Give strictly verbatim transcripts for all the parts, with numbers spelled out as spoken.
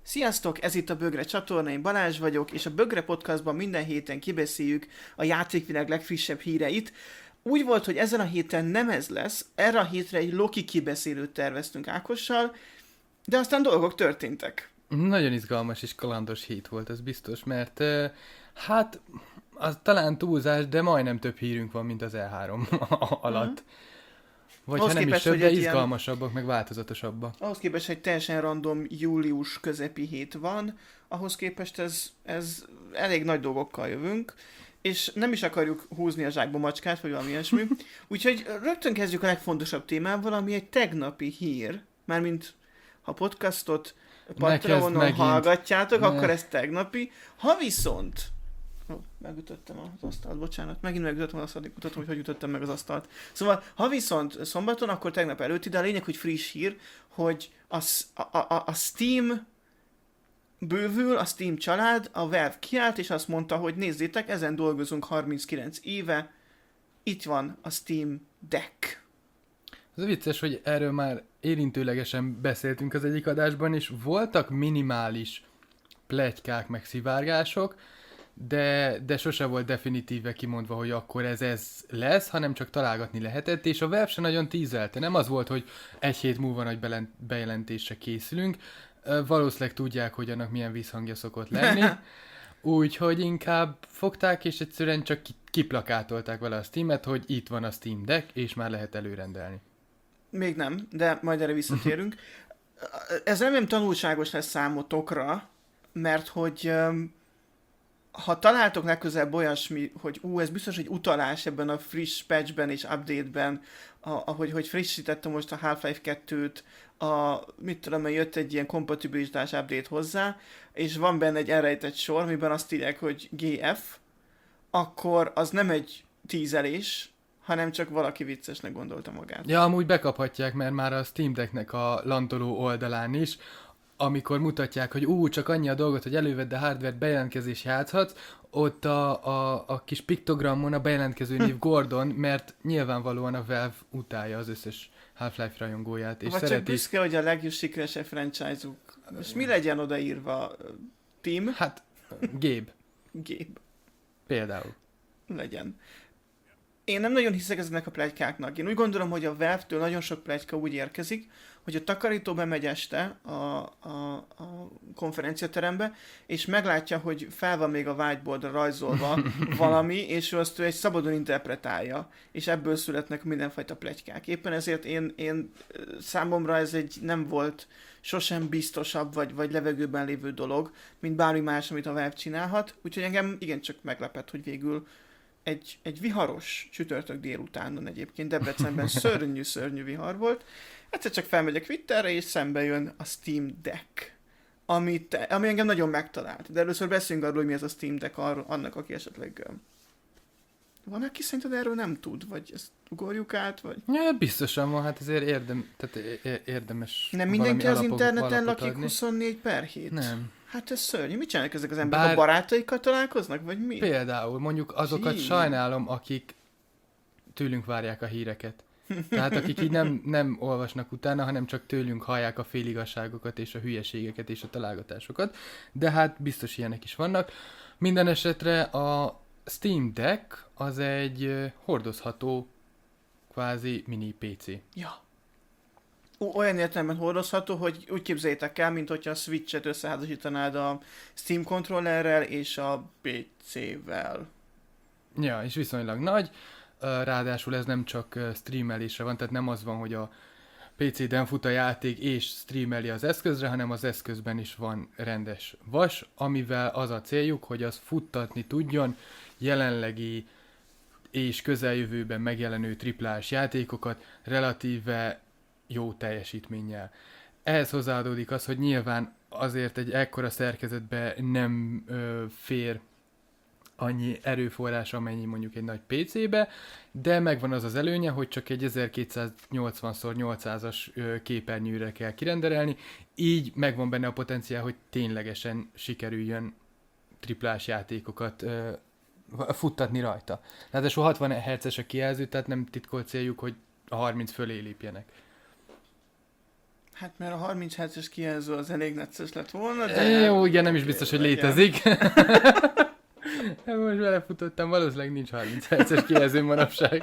Sziasztok, ez itt a Bögre csatorna, én Balázs vagyok, és a Bögre podcastban minden héten kibeszéljük a játékvilág legfrissebb híreit. Úgy volt, hogy ezen a héten nem ez lesz, erre a hétre egy Loki kibeszélőt terveztünk Ákossal, de aztán dolgok történtek. Nagyon izgalmas és kalandos hét volt, ez biztos, mert uh, hát az talán túlzás, de majdnem több hírünk van, mint az E három alatt. Uh-huh. Vagy ahhoz ha nem képest, is több, de ilyen, izgalmasabbak, meg változatosabbak. Ahhoz képest, hogy teljesen random július közepi hét van, ahhoz képest ez, ez elég nagy dolgokkal jövünk, és nem is akarjuk húzni a zsákba macskát, vagy valami ilyesmi. Úgyhogy rögtön kezdjük a legfontosabb témával, ami egy tegnapi hír, mármint ha podcastot Patreonon hallgatjátok, ne. Akkor ez tegnapi. Ha viszont... Oh, megütöttem az asztalt, bocsánat. Megint megütöttem az asztalt, mutatom, hogy hogy ütöttem meg az asztalt. Szóval, ha viszont szombaton, akkor tegnap előtti, de a lényeg, hogy friss hír, hogy a, a, a, a Steam bővül, a Steam család, a Valve kiállt, és azt mondta, hogy nézzétek, ezen dolgozunk harminckilenc éve, itt van a Steam Deck. Az vicces, hogy erről már érintőlegesen beszéltünk az egyik adásban, és voltak minimális pletykák meg szivárgások, de, de sose volt definitíve kimondva, hogy akkor ez ez lesz, hanem csak találgatni lehetett, és a Valve se nagyon tízelte. Nem az volt, hogy egy hét múlva nagy bejelentésre készülünk, valószínűleg tudják, hogy annak milyen visszhangja szokott lenni, úgyhogy inkább fogták, és egyszerűen csak kiplakátolták vele a Steamet, hogy itt van a Steam Deck, és már lehet előrendelni. Még nem, de majd erre visszatérünk. Ez remélem tanulságos lesz számotokra, mert hogy ha találtok legközelebb olyasmi, hogy ú, ez biztos, hogy utalás ebben a friss patchben és update-ben, ahogy hogy frissítette most a Half-Life kettőt, a, mit tudom, jött egy ilyen kompatibilitás update hozzá, és van benne egy elrejtett sor, amiben azt írják, hogy gé ef, akkor az nem egy tízelés, hanem csak valaki viccesnek gondolta magát. Ja, amúgy bekaphatják, mert már a Steam Decknek a lantoló oldalán is, amikor mutatják, hogy ú, csak annyi a dolgot, hogy elővedd a hardware-t, bejelentkezés játszhatsz, ott a, a, a kis piktogramon a bejelentkező név Gordon, mert nyilvánvalóan a Valve utálja az összes Half-Life rajongóját. És vagy szereti... csak büszke, hogy a legjobb sikeresebb franchise-uk. És mi legyen odaírva? Team? Hát, Gabe. Gabe. Például. Legyen. Én nem nagyon hiszek ezeknek a pletykáknak. Én úgy gondolom, hogy a Valve-től nagyon sok pletyka úgy érkezik, hogy a takarító bemegy este a, a, a konferenciaterembe, és meglátja, hogy fel van még a whiteboardra rajzolva valami, és ő azt ő egy szabadon interpretálja, és ebből születnek mindenfajta pletykák. Éppen ezért én, én számomra ez egy nem volt sosem biztosabb, vagy, vagy levegőben lévő dolog, mint bármi más, amit a Valve csinálhat, úgyhogy engem igencsak meglepett, hogy végül Egy, egy viharos csütörtök délutánon egyébként Debrecenben szörnyű-szörnyű vihar volt. Egyszer csak felmegyek Twitterre, és szembe jön a Steam Deck, ami, te, ami engem nagyon megtalált. De először beszéljünk arról, hogy mi ez a Steam Deck, arról, annak, aki esetleg... Van, aki szerinted erről nem tud? Vagy ezt ugorjuk át? Vagy... Ja, biztosan van, hát ezért érdem, tehát érdemes. Nem mindenki az alapok, interneten lakik adni. huszonnégy per hét? Nem. Hát ez szörnyű. Mit csinálnak ezek az emberek? Bár... A barátaikkal találkoznak? Vagy mi? Például, mondjuk azokat Hí. sajnálom, akik tőlünk várják a híreket. Tehát akik így nem, nem olvasnak utána, hanem csak tőlünk hallják a féligasságokat és a hülyeségeket és a találgatásokat. De hát biztos ilyenek is vannak. Minden esetre a Steam Deck az egy hordozható kvázi mini pé cé. Ja. Olyan értelemben hordozható, hogy úgy képzeljétek el, mint hogyha a Switch-et összeházasítanád a Steam controllerrel és a pé cével. Ja, és viszonylag nagy. Ráadásul ez nem csak streamelésre van, tehát nem az van, hogy a pé cé-den fut a játék és streameli az eszközre, hanem az eszközben is van rendes vas, amivel az a céljuk, hogy az futtatni tudjon jelenlegi és közeljövőben megjelenő triplás játékokat relatíve jó teljesítménnyel. Ehhez hozzáadódik az, hogy nyilván azért egy ekkora szerkezetbe nem ö, fér annyi erőforrás, amennyi mondjuk egy nagy pé cébe, de megvan az az előnye, hogy csak egy ezerkétszáznyolcvan szor nyolcszázas képernyőre kell kirenderelni, így megvan benne a potenciál, hogy ténylegesen sikerüljön triplás játékokat ö, futtatni rajta. Ráadásul hatvan hertzes a kijelző, tehát nem titkolt céljuk, hogy a harminc fölé lépjenek. Hát mert a harminc hertzes kijelző az elég necces lett volna, de... Jó, igen, nem is biztos, hogy létezik. Most belefutottam, valószínűleg nincs harminc hertzes kijelző manapság.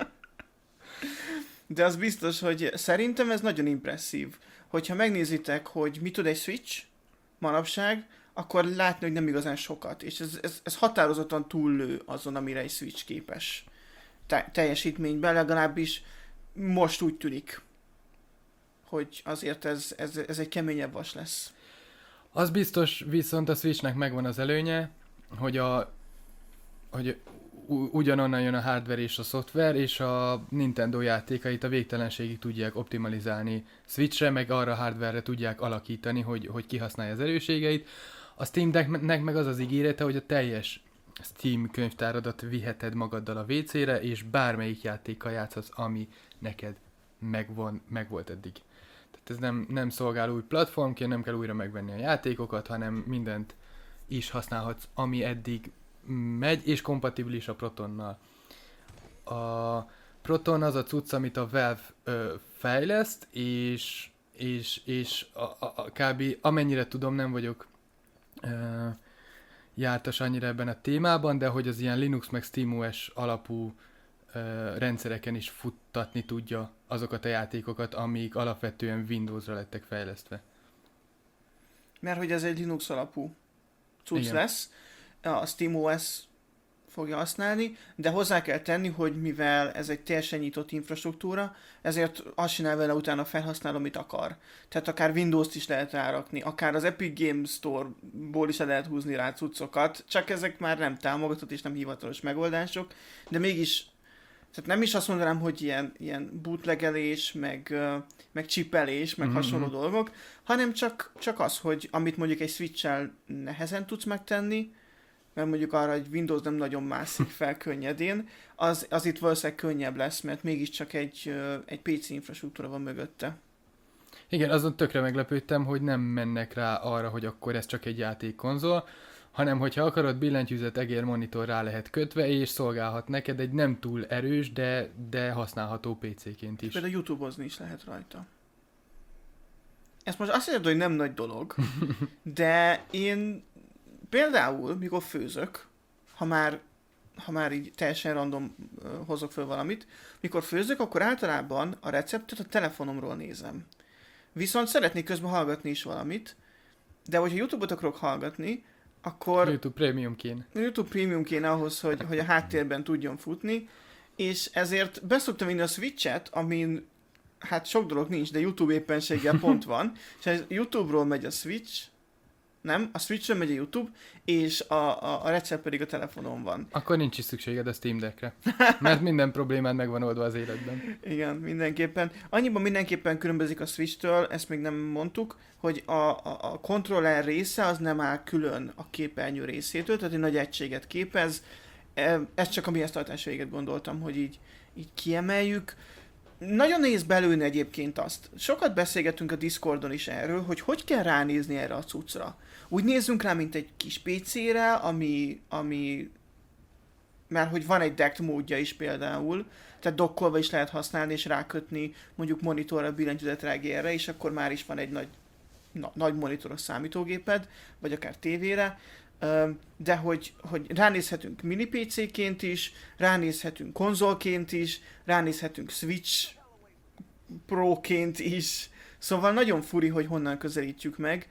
De az biztos, hogy szerintem ez nagyon impresszív. Hogyha megnézitek, hogy mit tud egy Switch manapság, akkor látni, hogy nem igazán sokat. És ez, ez, ez határozottan túllő azon, amire egy Switch képes te- teljesítményben, legalábbis most úgy tűnik, hogy azért ez, ez, ez egy keményebb vas lesz. Az biztos, viszont a Switchnek megvan az előnye, hogy a hogy u- ugyanonnan jön a hardware és a szoftver, és a Nintendo játékait a végtelenségig tudják optimalizálni Switchre, meg arra a hardware-re tudják alakítani, hogy, hogy kihasználja az erősségeit. A Steam Decknek meg az az ígérete, hogy a teljes Steam könyvtáradat viheted magaddal a vé cére, és bármelyik játékkal játszhatsz, ami neked megvan, megvolt eddig. Tehát ez nem, nem szolgál új platformként, nem kell újra megvenni a játékokat, hanem mindent is használhatsz, ami eddig megy, és kompatibilis a Protonnal. A Proton az a cucc, amit a Valve ö, fejleszt, és, és, és a, a, a kb. Amennyire tudom, nem vagyok ö, jártas annyira ebben a témában, de hogy az ilyen Linux meg SteamOS alapú ö, rendszereken is futtatni tudja azokat a játékokat, amik alapvetően Windowsra lettek fejlesztve. Mert hogy ez egy Linux alapú cucc Igen. lesz, a SteamOS fogja használni, de hozzá kell tenni, hogy mivel ez egy teljesen nyitott infrastruktúra, ezért azt csinál vele utána felhasználó, amit akar. Tehát akár Windows-t is lehet rárakni, akár az Epic Games Store-ból is lehet húzni rá cuccokat, csak ezek már nem támogatott és nem hivatalos megoldások, de mégis, tehát nem is azt mondanám, hogy ilyen, ilyen bootlegelés, meg, ö, meg csipelés, meg Mhm, hasonló mhm. dolgok, hanem csak, csak az, hogy amit mondjuk egy Switch-el nehezen tudsz megtenni, mert mondjuk arra, hogy Windows nem nagyon mászik fel könnyedén, az, az itt valószínűleg könnyebb lesz, mert mégiscsak egy, ö, egy pé cé infrastruktúra van mögötte. Igen, azon tökre meglepődtem, hogy nem mennek rá arra, hogy akkor ez csak egy játékkonzol, hanem hogyha akarod, billentyűzet, egér, monitor rá lehet kötve, és szolgálhat neked egy nem túl erős, de, de használható pé céként is. Például YouTube-ozni is lehet rajta. Ezt most azt jelenti, hogy nem nagy dolog, de én például, mikor főzök, ha már, ha már így teljesen random ö, hozok föl valamit, mikor főzök, akkor általában a receptet a telefonomról nézem. Viszont szeretnék közben hallgatni is valamit, de hogyha YouTube-ot akarok hallgatni, akkor YouTube Premium kéne. a YouTube Premium kéne ahhoz, hogy, hogy a háttérben tudjon futni, és ezért beszoktam vinni a Switch-et, amin hát sok dolog nincs, de YouTube éppenséggel pont van, és ez YouTube-ról megy a Switch, nem, a Switch-ről megy a YouTube, és a, a, a recept pedig a telefonon van. Akkor nincs is szükséged a Steam Deckre, mert minden problémád meg van oldva az életben. Igen, mindenképpen. Annyiban mindenképpen különbözik a Switch-től, ezt még nem mondtuk, hogy a, a, a controller része az nem áll külön a képernyő részétől, tehát egy nagy egységet képez. E- Ez csak a mi esztartás véget gondoltam, hogy így, így kiemeljük. Nagyon nehéz belőni egyébként azt. Sokat beszélgetünk a Discordon is erről, hogy hogy kell ránézni erre a cuccra. Úgy nézzünk rá, mint egy kis pé cére, ami, ami mert hogy van egy decked módja is például, tehát dokkolva is lehet használni és rákötni mondjuk monitorra, billentyűzetre, egérre, és akkor már is van egy nagy, na, nagy monitoros számítógéped, vagy akár tévére, Ö, de hogy, hogy ránézhetünk mini pé céként is, ránézhetünk konzolként is, ránézhetünk Switch Pro-ként is, szóval nagyon furi, hogy honnan közelítjük meg.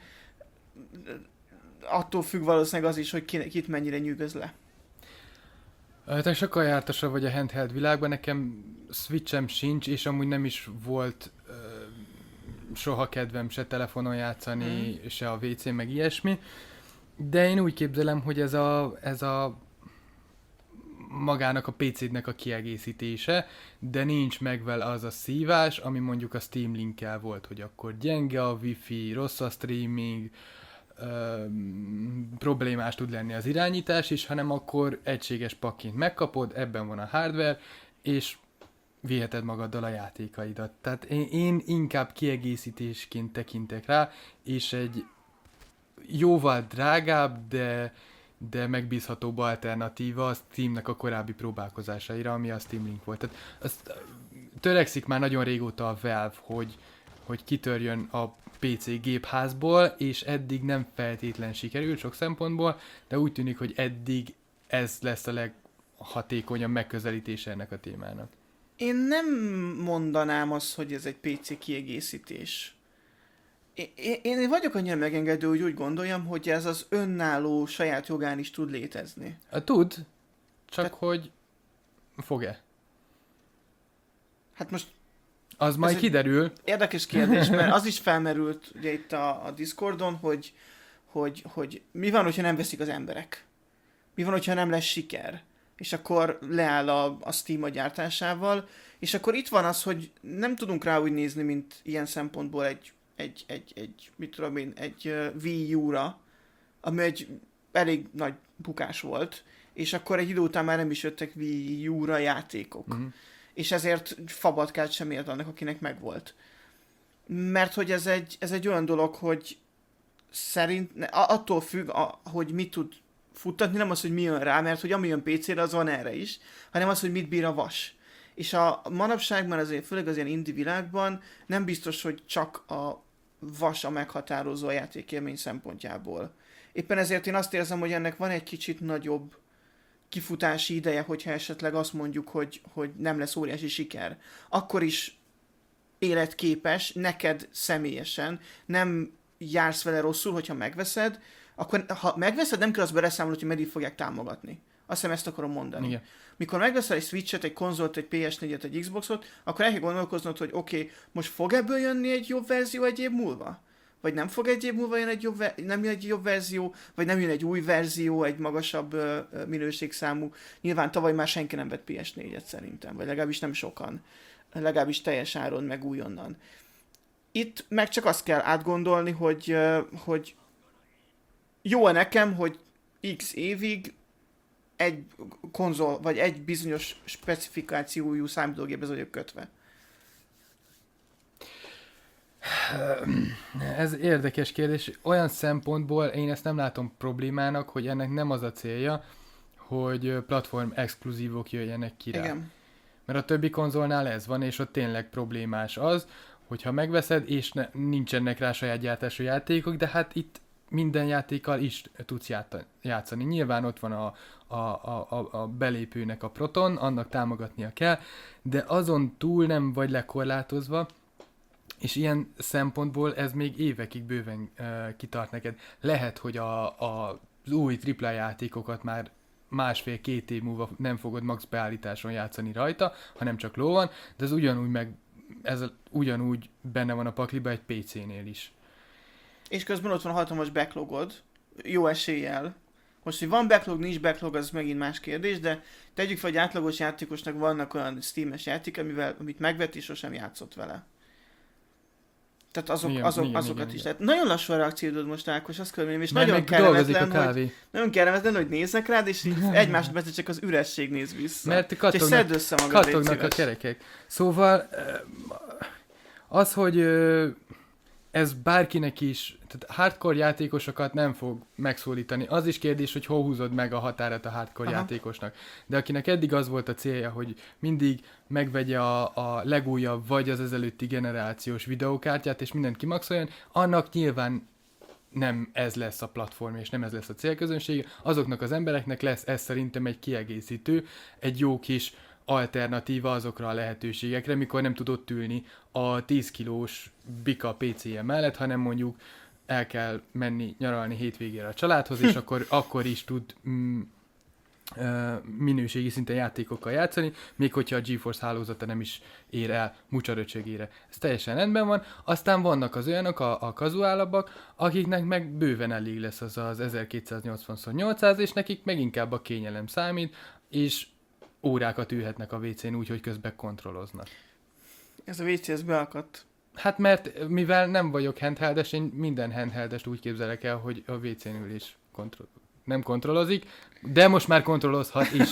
Attól függ valószínűleg az is, hogy ki- kit mennyire nyűgöz le. Ö, Te sokkal jártasabb vagy a handheld világban, nekem Switchem sincs, és amúgy nem is volt ö, soha kedvem se telefonon játszani, Mm. se a vé cén, meg ilyesmi. De én úgy képzelem, hogy ez a, ez a magának a pé cédnek a kiegészítése, de nincs meg vele az a szívás, ami mondjuk a Steam Link-kel volt, hogy akkor gyenge a wifi, rossz a streaming, öm, problémás tud lenni az irányítás is, hanem akkor egységes pakként megkapod, ebben van a hardware, és viheted magaddal a játékaidat. Tehát én, én inkább kiegészítésként tekintek rá, és egy jóval drágább, de, de megbízhatóbb alternatíva a Steamnek a korábbi próbálkozásaira, ami a Steam Link volt. Tehát azt törekszik már nagyon régóta a Valve, hogy, hogy kitörjön a pé cé gépházból, és eddig nem feltétlen sikerült sok szempontból, de úgy tűnik, hogy eddig ez lesz a leghatékonyabb megközelítése ennek a témának. Én nem mondanám azt, hogy ez egy pé cé kiegészítés. Én, én vagyok annyira megengedő, hogy úgy gondoljam, hogy ez az önálló saját jogán is tud létezni. A tud, csak Te... hogy fog-e? Hát most az majd kiderül. Érdekes kérdés, mert az is felmerült ugye itt a, a Discordon, hogy, hogy, hogy mi van, hogyha nem veszik az emberek? Mi van, hogyha nem lesz siker? És akkor leáll a, a Steam a gyártásával, és akkor itt van az, hogy nem tudunk rá úgy nézni, mint ilyen szempontból egy, egy, egy, egy mit tudom én, egy uh, Wii U-ra, ami egy elég nagy bukás volt, és akkor egy idő után már nem is jöttek Wii U-ra játékok. Mm-hmm. És ezért fabatkát sem ért annak, akinek megvolt. Mert hogy ez egy, ez egy olyan dolog, hogy szerint, attól függ, a, hogy mit tud futtatni, nem az, hogy mi jön rá, mert hogy ami jön pé cére, az van erre is, hanem az, hogy mit bír a vas. És a manapságban azért, főleg az ilyen indie világban nem biztos, hogy csak a vas a meghatározó a játékélmény szempontjából. Éppen ezért én azt érzem, hogy ennek van egy kicsit nagyobb kifutási ideje, hogyha esetleg azt mondjuk, hogy, hogy nem lesz óriási siker. Akkor is életképes, neked személyesen, nem jársz vele rosszul, hogyha megveszed, akkor ha megveszed, nem kell azt beleszámolni, hogy meddig fogják támogatni. Azt hiszem, ezt akarom mondani. Igen. Mikor megveszel egy Switch-et, egy konzolt, egy pé es négyet, egy Xboxot, akkor el kell gondolkoznod, hogy oké, okay, most fog ebből jönni egy jobb verzió egy év múlva? Vagy nem fog egy év múlva jön egy jobb, nem jön egy jobb verzió, vagy nem jön egy új verzió, egy magasabb uh, minőségszámú. Nyilván tavaly már senki nem vett pé es négyet szerintem, vagy legalábbis nem sokan. Legalábbis teljes áron, meg újonnan. Itt meg csak azt kell átgondolni, hogy, uh, hogy jó-e nekem, hogy x évig egy konzol, vagy egy bizonyos specifikációjú számítógéphez vagyok kötve. Ez érdekes kérdés. Olyan szempontból én ezt nem látom problémának, hogy ennek nem az a célja, hogy platform exkluzívok jöjjenek ki rá. Igen. Mert a többi konzolnál ez van, és ott tényleg problémás az, hogyha megveszed, és ne, nincsenek rá saját gyártású játékok, de hát itt minden játékkal is tudsz játszani. Nyilván ott van a, a, a, a belépőnek a Proton, annak támogatnia kell, de azon túl nem vagy lekorlátozva, és ilyen szempontból ez még évekig bőven uh, kitart neked. Lehet, hogy a, a, az új tripla játékokat már másfél-két év múlva nem fogod max beállításon játszani rajta, hanem csak ló van, de ez ugyanúgy, meg, ez ugyanúgy benne van a pakliba egy pé cénél is. És közben ott van a hatalmas backlogod, jó eséllyel. Most, hogy van backlog, nincs backlog, az megint más kérdés, de tegyük fel, hogy átlagos játékosnak vannak olyan Steam-es játék, amivel, amit megvett és sosem játszott vele. Tehát azok, igen, azok, igen, azokat igen, is igen. lehet. Nagyon lassú a reakciódod most, Ákos, azt kell mondjam, és Mert nagyon meg dolgozik a kellemetlen, kávé. hogy, nagyon kellemetlen, hogy néznek rád, és így egy másodpercet csak az üresség néz vissza. Mert kattognak, össze magad, kattognak a kerekek. Szóval az, hogy ez bárkinek is, tehát hardcore játékosokat nem fog megszólítani. Az is kérdés, hogy hol húzod meg a határat a hardcore Aha. játékosnak. De akinek eddig az volt a célja, hogy mindig megvegye a, a legújabb, vagy az ezelőtti generációs videókártyát, és mindent kimaxoljon, annak nyilván nem ez lesz a platform, és nem ez lesz a célközönség. Azoknak az embereknek lesz ez szerintem egy kiegészítő, egy jó kis alternatíva azokra a lehetőségekre, mikor nem tud ott ülni a tíz kilós bika pé cé-je mellett, hanem mondjuk el kell menni nyaralni hétvégére a családhoz, és akkor, akkor is tud mm, minőségi szinten játékokkal játszani, még hogyha a GeForce hálózata nem is ér el mucsaröcsögére. Ez teljesen rendben van. Aztán vannak az olyanok, a, a kazuálabbak, akiknek meg bőven elég lesz az az ezerkétszáznyolcvan szor nyolcszáz, és nekik meg inkább a kényelem számít, és órákat ülhetnek a vécén úgy, hogy közben kontrolloznak. Ez a vé cé, ez beakadt. Hát mert mivel nem vagyok handheldes, én minden handheldest úgy képzelek el, hogy a vécén ül is kontroll... nem kontrollozik, de most már kontrollozhat is.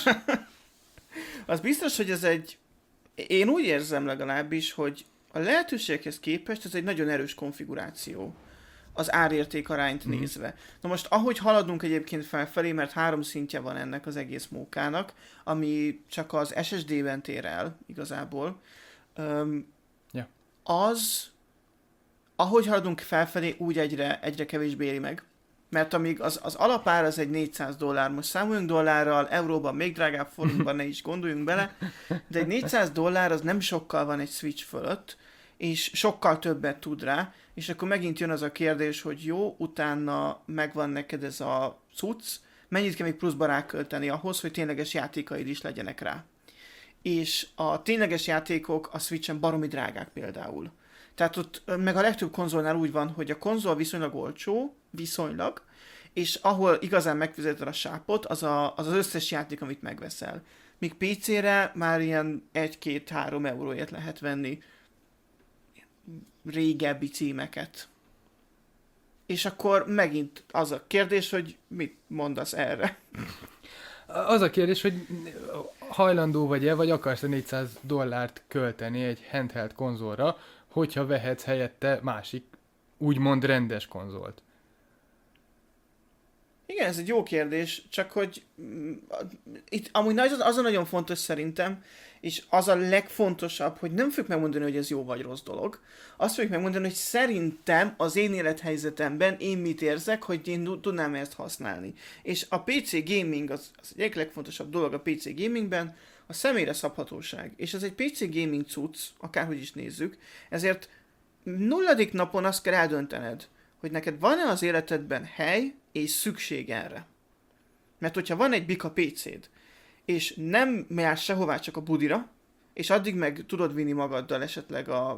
Az biztos, hogy ez egy... Én úgy érzem legalábbis, hogy a lehetőséghez képest ez egy nagyon erős konfiguráció. Az árérték arányt mm. nézve. Na most, ahogy haladunk egyébként felfelé, mert három szintje van ennek az egész mókának, ami csak az es es dé-ben tér el igazából, um, ja. az ahogy haladunk felfelé, úgy egyre, egyre kevésbé éri meg. Mert amíg az, az alapár az egy négyszáz dollár, most számoljunk dollárral, euróban még drágább, forintban ne is gondoljunk bele, de egy négyszáz dollár az nem sokkal van egy Switch fölött, és sokkal többet tud rá, és akkor megint jön az a kérdés, hogy jó, utána megvan neked ez a cucc, mennyit kell még pluszba rákölteni ahhoz, hogy tényleges játékaid is legyenek rá. És a tényleges játékok a Switchen baromi drágák például. Tehát ott meg a legtöbb konzolnál úgy van, hogy a konzol viszonylag olcsó, viszonylag, és ahol igazán megfizeted a sápot, az, a, az az összes játék, amit megveszel. Míg pé cére már ilyen egy-két-három euróért lehet venni régebbi címeket. És akkor megint az a kérdés, hogy mit mondasz erre? Az a kérdés, hogy hajlandó vagy-e, vagy akarsz-e négyszáz dollárt költeni egy handheld konzolra, hogyha vehetsz helyette másik, úgymond rendes konzolt. Igen, ez egy jó kérdés, csak hogy mm, itt amúgy az, az a nagyon fontos szerintem, és az a legfontosabb, hogy nem fogjuk megmondani, hogy ez jó vagy rossz dolog. Azt fogjuk megmondani, hogy szerintem az én élethelyzetemben én mit érzek, hogy én tudnám ezt használni. És a pé cé gaming, az, az egyik legfontosabb dolog a pé cé gamingben, a személyre szabhatóság. És ez egy pé cé gaming cucc, akárhogy is nézzük, ezért nulladik napon azt kell eldöntened, hogy neked van-e az életedben hely és szükség erre. Mert hogyha van egy bika pé céd, és nem jársz sehová, csak a budira, és addig meg tudod vinni magaddal esetleg a...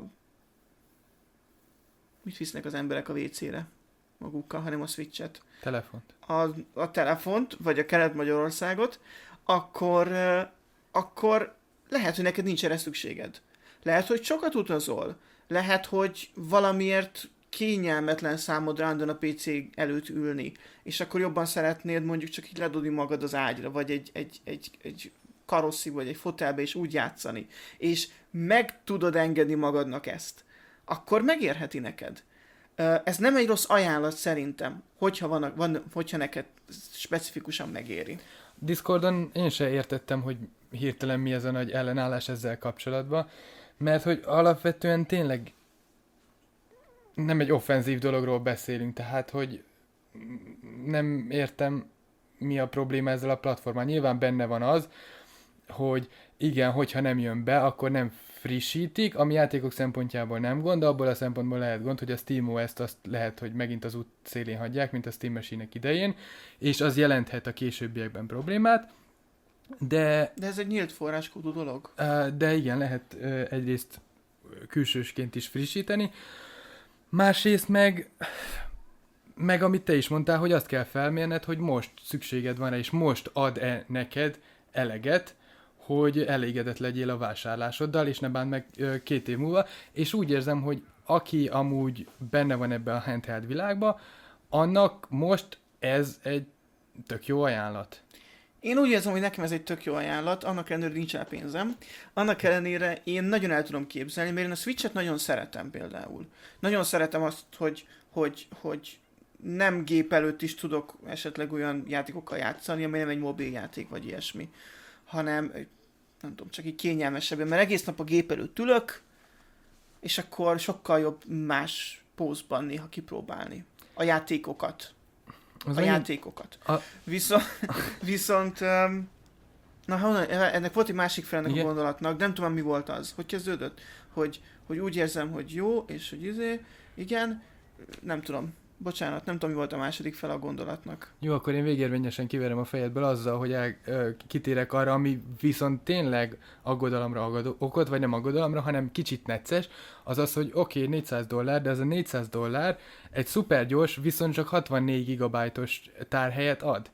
Mit visznek az emberek a vécére magukkal, hanem a Switchet? Telefont. A, a telefont, vagy a Kelet-Magyarországot, akkor, akkor lehet, hogy neked nincs erre szükséged. Lehet, hogy sokat utazol. Lehet, hogy valamiért kényelmetlen számodra állandóan a pé cé előtt ülni, és akkor jobban szeretnéd mondjuk csak így ledobni magad az ágyra, vagy egy, egy, egy, egy karosszi, vagy egy fotelbe, és úgy játszani, és meg tudod engedni magadnak ezt, akkor megérheti neked. Ez nem egy rossz ajánlat szerintem, hogyha, van, van, hogyha neked specifikusan megéri. Discordon én se értettem, hogy hirtelen mi ez a nagy ellenállás ezzel kapcsolatban, mert hogy alapvetően tényleg nem egy offenzív dologról beszélünk, tehát, hogy nem értem, mi a probléma ezzel a platformán. Nyilván benne van az, hogy igen, hogyha nem jön be, akkor nem frissítik, ami játékok szempontjából nem gond, de abból a szempontból lehet gond, hogy a SteamOS-t azt lehet, hogy megint az út szélén hagyják, mint a Steam Machine-ek idején, és az jelenthet a későbbiekben problémát, de... De ez egy nyílt forráskódú dolog. De igen, lehet egyrészt külsősként is frissíteni, másrészt meg, meg amit te is mondtál, hogy azt kell felmérned, hogy most szükséged van rá, és most ad-e neked eleget, hogy elégedett legyél a vásárlásoddal, és ne bánd meg két év múlva, és úgy érzem, hogy aki amúgy benne van ebbe a handheld világba, annak most ez egy tök jó ajánlat. Én úgy érzem, hogy nekem ez egy tök jó ajánlat, annak ellenére nincs rá pénzem. Annak ellenére én nagyon el tudom képzelni, mert én a Switchet nagyon szeretem például. Nagyon szeretem azt, hogy, hogy, hogy nem gép előtt is tudok esetleg olyan játékokkal játszani, ami nem egy mobiljáték vagy ilyesmi, hanem nem tudom, csak így kényelmesebben, mert egész nap a gép előtt ülök, és akkor sokkal jobb más pózban néha kipróbálni a játékokat. Az a játékokat. A... Viszont, viszont um, na, honnan, ennek volt egy másik fel ennek a gondolatnak, nem tudom, mi volt az. Hogy kezdődött? Hogy, hogy úgy érzem, hogy jó, és hogy izé, igen, nem tudom. Bocsánat, nem tudom, mi volt a második fel a gondolatnak. Jó, akkor én végérvényesen kiverem a fejedből azzal, hogy el, ö, kitérek arra, ami viszont tényleg aggodalomra aggodó, okot, vagy nem aggodalomra, hanem kicsit necces, az az, hogy oké, okay, négyszáz dollár, de ez a négyszáz dollár egy szupergyors, viszont csak hatvannégy gigabájtos tárhelyet ad.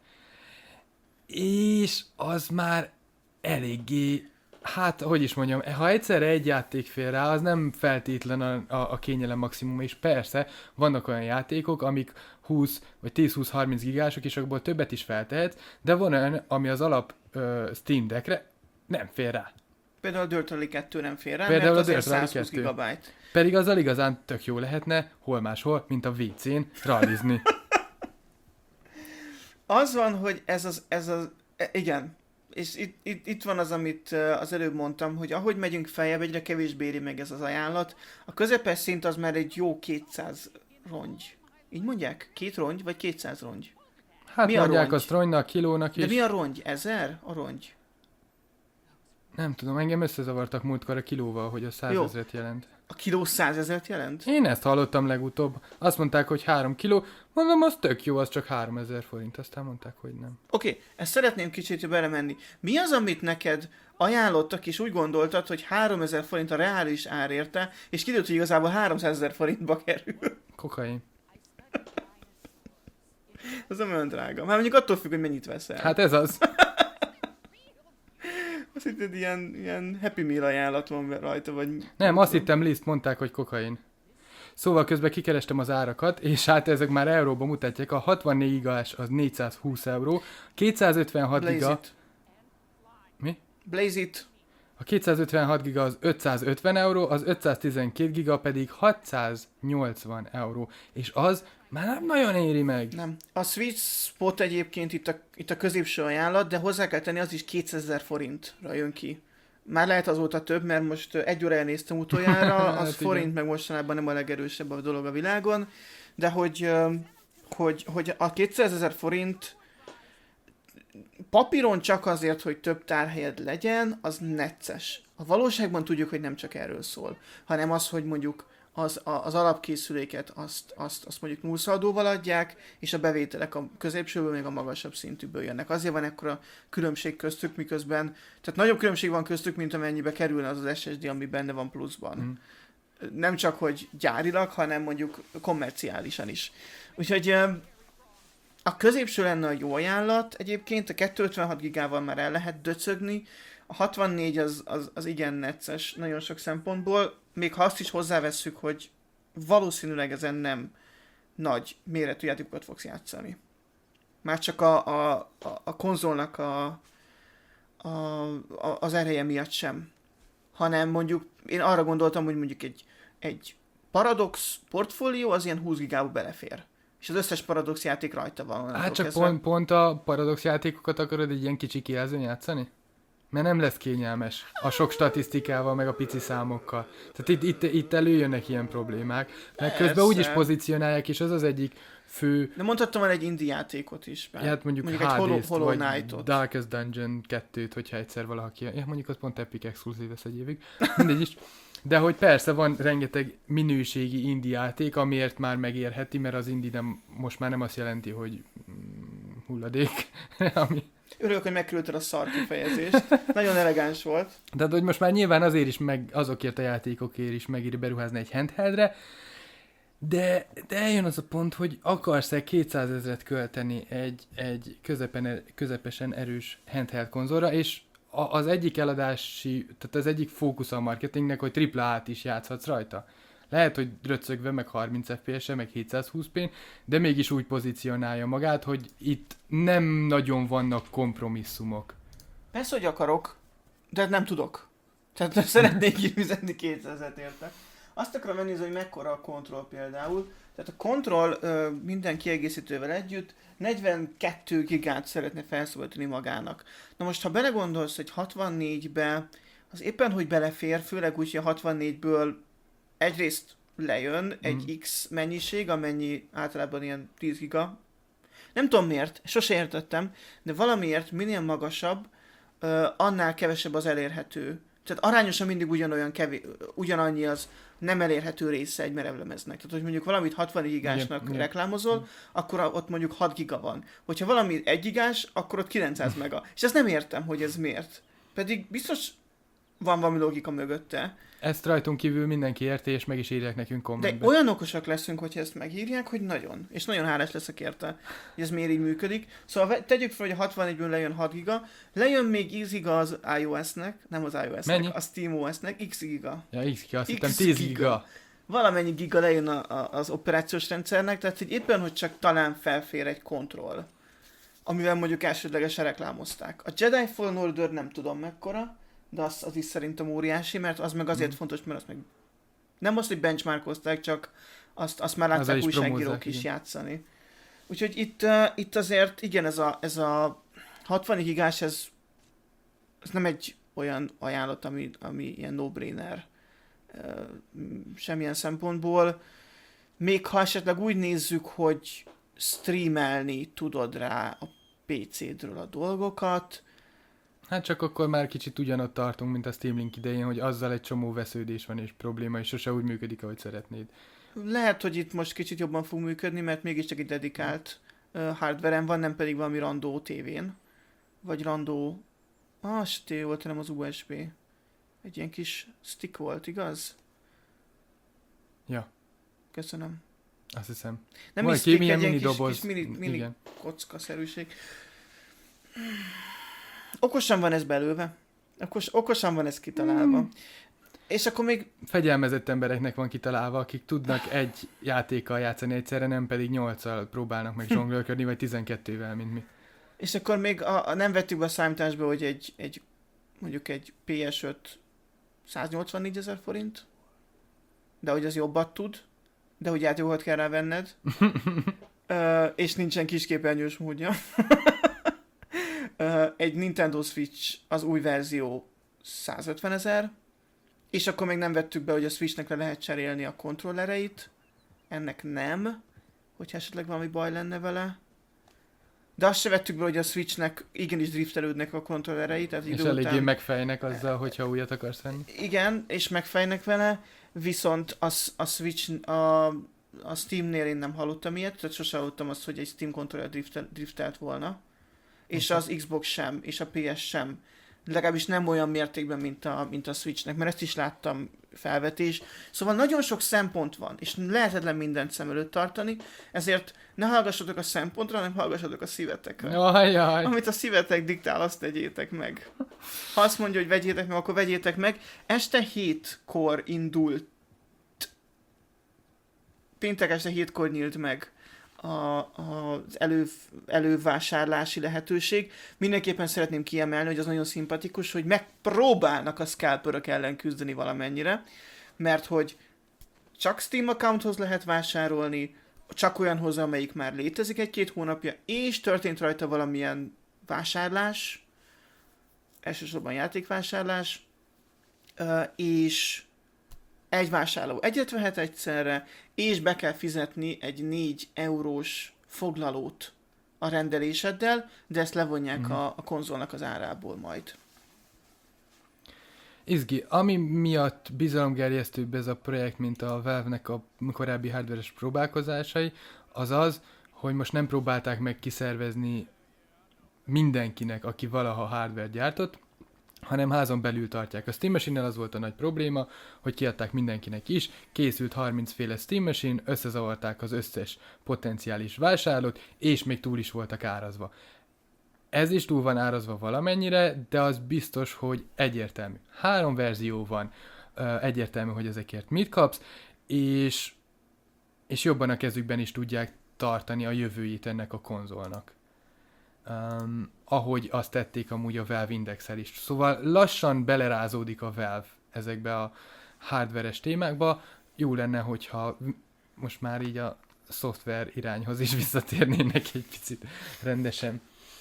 És az már eléggé, hát, hogy is mondjam, ha egyszerre egy játék fér rá, az nem feltétlen a, a, a kényelem maximum, és persze vannak olyan játékok, amik húsz vagy tíz-húsz-harminc gigások, és abból többet is feltehetsz, de van olyan, ami az alap uh, Steam Deckre nem fér rá. Például a Dirt Rally kettő nem fér rá, Például mert a azért száz húsz gigabyte. Pedig azzal igazán tök jó lehetne, hol máshol, mint a vé cén rallizni. Az van, hogy ez az, ez az, igen, és itt, itt, itt van az, amit az előbb mondtam, hogy ahogy megyünk feljebb, egyre kevésbé éri meg ez az ajánlat. A közepes szint az már egy jó kétszáz rongy. Így mondják? Két rongy, vagy kétszáz rongy? Hát mi mondják rongy? azt rongynak, kilónak is. De mi a rongy? Ezer? A rongy? Nem tudom, engem összezavartak múltkor a kilóval, hogy a százezret jelent. A kiló százezret jelent? Én ezt hallottam legutóbb. Azt mondták, hogy három kiló. Mondom, az tök jó, az csak háromezer forint. Aztán mondták, hogy nem. Oké, okay, ezt szeretném kicsit belemenni. Mi az, amit neked ajánlottak, és úgy gondoltad, hogy háromezer forint a reális ár érte, és kiderült, hogy igazából háromszázezer forintba kerül? Kokain. Az nem olyan drága. Már mondjuk attól függ, hogy mennyit veszel. Hát ez az. Azt hitted, ilyen, ilyen Happy Meal ajánlat van rajta, vagy... Nem, azt hittem liszt, mondták, hogy kokain. Szóval közben kikerestem az árakat, és hát ezek már euróban mutatják. A hatvannégy gigás az négyszázhúsz euró, kétszázötvenhat Blaze giga... it. Mi? Blaze it. A kétszázötvenhat giga az ötszázötven euró, az ötszáztizenkét giga pedig hatszáznyolcvan euró. És az már nem nagyon éri meg. Nem. A Sweet Spot egyébként itt a, itt a középső ajánlat, de hozzá kell tenni, az is kétszázezer forintra jön ki. Már lehet azóta több, mert most egy óra elnéztem utoljára, az Hát forint igen. meg mostanában nem a legerősebb a dolog a világon, de hogy, hogy, hogy a kétszázezer forint papíron csak azért, hogy több tárhelyed legyen, az necces. A valóságban tudjuk, hogy nem csak erről szól, hanem az, hogy mondjuk az, a, az alapkészüléket azt, azt, azt mondjuk nullszaldóval adják, és a bevételek a középsőből, még a magasabb szintűből jönnek. Azért van ekkora különbség köztük, miközben, tehát nagyobb különbség van köztük, mint amennyibe kerülne az az es es dé, ami benne van pluszban. Mm. Nem csak, hogy gyárilag, hanem mondjuk kommerciálisan is. Úgyhogy a középső lenne a jó ajánlat egyébként, a kétszázötvenhat gigával már el lehet döcögni, a hatvannégy az, az, az igen necces nagyon sok szempontból, még ha azt is hozzávesszük, hogy valószínűleg ezen nem nagy méretű játékokat fogsz játszani. Már csak a, a, a, a konzolnak a, a, a, az ereje miatt sem. Hanem mondjuk, én arra gondoltam, hogy mondjuk egy, egy Paradox portfólió az ilyen húsz gigába belefér. És az összes Paradox játék rajta van. Hát csak pont, pont a Paradox játékokat akarod egy ilyen kicsi kijelzőn játszani? Mert nem lesz kényelmes a sok statisztikával, meg a pici számokkal. Tehát itt, itt, itt előjönnek ilyen problémák. Meg közben úgy is pozícionálják, és az az egyik fő... De mondhattam már egy indie játékot is. Mert hát mondjuk, mondjuk há dé-t, Hollow, Hollow Knight-ot. Darkest Dungeon kettőt, hogyha egyszer valaki... Ja, mondjuk az pont Epic exkluzív lesz egy évig. Mindegy is. De hogy persze van rengeteg minőségi indie játék, amiért már megérheti, mert az indie nem, most már nem azt jelenti, hogy mm, hulladék, ami... Örülök, hogy megküldted a szar kifejezést. Nagyon elegáns volt. Tehát, hogy most már nyilván azért is, meg azokért a játékokért is megéri beruházni egy handheldre, de, de eljön az a pont, hogy akarsz-e kétszázezret költeni egy, egy közepen, közepesen erős handheld konzolra, és a, az egyik eladási, tehát az egyik fókusz a marketingnek, hogy tripla á-t is játszhatsz rajta. Lehet, hogy röcögve, meg harminc ef pé es-en, meg hétszázhúsz pén, de mégis úgy pozícionálja magát, hogy itt nem nagyon vannak kompromisszumok. Persze, hogy akarok, de nem tudok. Tehát szeretnék kifizetni kétszázet érte. Azt akarom megnézni, hogy mekkora a kontroll például. Tehát a kontroll ö, minden kiegészítővel együtt negyvenkét gigát szeretne felszabadítani magának. Na most, ha belegondolsz, hogy hatvannégybe, az éppen, hogy belefér, főleg úgy, hogy a hatvannégyből egyrészt lejön egy mm. X mennyiség, amennyi általában ilyen tíz giga. Nem tudom miért, sose értettem, de valamiért minél magasabb, uh, annál kevesebb az elérhető. Tehát arányosan mindig ugyanolyan kevés, ugyanannyi az nem elérhető része egy merevlemeznek. Tehát, hogy mondjuk valamit hatvan gigásnak igen, reklámozol, igen. akkor ott mondjuk hat giga van. Hogyha valami egy gigás, akkor ott kilencszáz mega. És ezt nem értem, hogy ez miért. Pedig biztos van valami logika mögötte. Ezt rajtunk kívül mindenki érti, és meg is írják nekünk kommentbe. De olyan okosak leszünk, hogyha ezt megírják, hogy nagyon. És nagyon hálás leszek érte, hogy ez miért így működik. Szóval tegyük fel, hogy a hatvannégyből lejön hat giga, lejön még X giga az iOS-nek, nem az iOS-nek, mennyi? a SteamOS-nek, X giga. Ja, X giga, azt hittem tíz giga. Valamennyi giga lejön a, a, az operációs rendszernek, tehát hogy éppen, hogy csak talán felfér egy kontroll, amivel mondjuk elsődlegesen reklámozták. A Jedi Fallen Order nem tudom mekkora, de az, az is szerintem óriási, mert az meg azért mm. fontos, mert azt meg nem azt, hogy benchmarkozták, csak azt, azt már látták az újságírók is igen. játszani. Úgyhogy itt, uh, itt azért igen, ez a, ez a hatvan gigás, ez ez nem egy olyan ajánlat, ami, ami ilyen no-brainer semmilyen szempontból. Még ha esetleg úgy nézzük, hogy streamelni tudod rá a pé cédről a dolgokat. Hát csak akkor már kicsit ugyanott tartunk, mint a Steam Link idején, hogy azzal egy csomó vesződés van és probléma, és sose úgy működik, ahogy szeretnéd. Lehet, hogy itt most kicsit jobban fog működni, mert mégiscsak egy dedikált uh, hardveren van, nem pedig valami randó tévén. Vagy randó... Ah, se tévé volt, hanem az u es bé. Egy ilyen kis stick volt, igaz? Ja. Köszönöm. Azt hiszem. Nem van is stick, milyen egy ilyen mini kis, doboz. kis mini, mini Igen. kockaszerűség. Okosan van ez belőve. Okos, okosan van ez kitalálva. Mm. És akkor még... Fegyelmezett embereknek van kitalálva, akik tudnak egy játékkal játszani egyszerre, nem pedig nyolccal próbálnak meg zsonglőrködni, vagy tizenkettővel, mint mi. És akkor még a, a nem vettük be a számításba, hogy egy, egy mondjuk egy pé es öt száznyolcvannégy ezer forint, de hogy az jobbat tud, de hogy játékokat kell rá venned, uh, és nincsen kisképernyős módja. uh, egy Nintendo Switch az új verzió százötven ezer, és akkor még nem vettük be, hogy a Switchnek le lehet cserélni a kontrollereit, ennek nem, hogyha esetleg valami baj lenne vele. De azt se vettük be, hogy a Switchnek igenis driftelődnek a kontrollerei, tehát és idő eléggé után... megfejnek azzal, hogyha újat akarsz venni. Igen, és megfejnek vele, viszont a, a Switch, a, a Steamnél én nem hallottam ilyet, tehát sose hallottam azt, hogy egy Steam kontroller driftel, driftelt volna. És az Xbox sem, és a pé es sem. Legalábbis nem olyan mértékben, mint a, mint a Switchnek, mert ezt is láttam felvetés. Szóval nagyon sok szempont van, és lehetetlen mindent szem előtt tartani, ezért ne hallgassatok a szempontra, hanem hallgassatok a szívetekre. Ajaj. Amit a szívetek diktál, azt tegyétek meg. Ha azt mondja, hogy vegyétek meg, akkor vegyétek meg. Este hétkor indult. Péntek este hétkor nyílt meg a, a, az elő, elővásárlási lehetőség. Mindenképpen szeretném kiemelni, hogy az nagyon szimpatikus, hogy megpróbálnak a scalperök ellen küzdeni valamennyire, mert hogy csak Steam accounthoz lehet vásárolni, csak olyanhoz, amelyik már létezik egy-két hónapja, és történt rajta valamilyen vásárlás, elsősorban játékvásárlás, és egy vásárló egyet vehet egyszerre, és be kell fizetni egy négy eurós foglalót a rendeléseddel, de ezt levonják mm. a, a konzolnak az árából majd. Izgi, ami miatt bizalomgerjesztőbb ez a projekt, mint a Valve-nek a korábbi hardveres próbálkozásai, az az, hogy most nem próbálták meg kiszervezni mindenkinek, aki valaha hardware gyártott, hanem házon belül tartják. A Steam Machine-nel az volt a nagy probléma, hogy kiadták mindenkinek is, készült harminc féle Steam Machine, összezavarták az összes potenciális vásárlót, és még túl is voltak árazva. Ez is túl van árazva valamennyire, de az biztos, hogy egyértelmű. Három verzió van, egyértelmű, hogy ezekért mit kapsz, és, és jobban a kezükben is tudják tartani a jövőjét ennek a konzolnak. Um, ahogy azt tették amúgy a Valve Index-el is. Szóval lassan belerázódik a Valve ezekbe a hardveres témákba. Jó lenne, hogyha most már így a szoftver irányhoz is visszatérnének egy picit rendesen.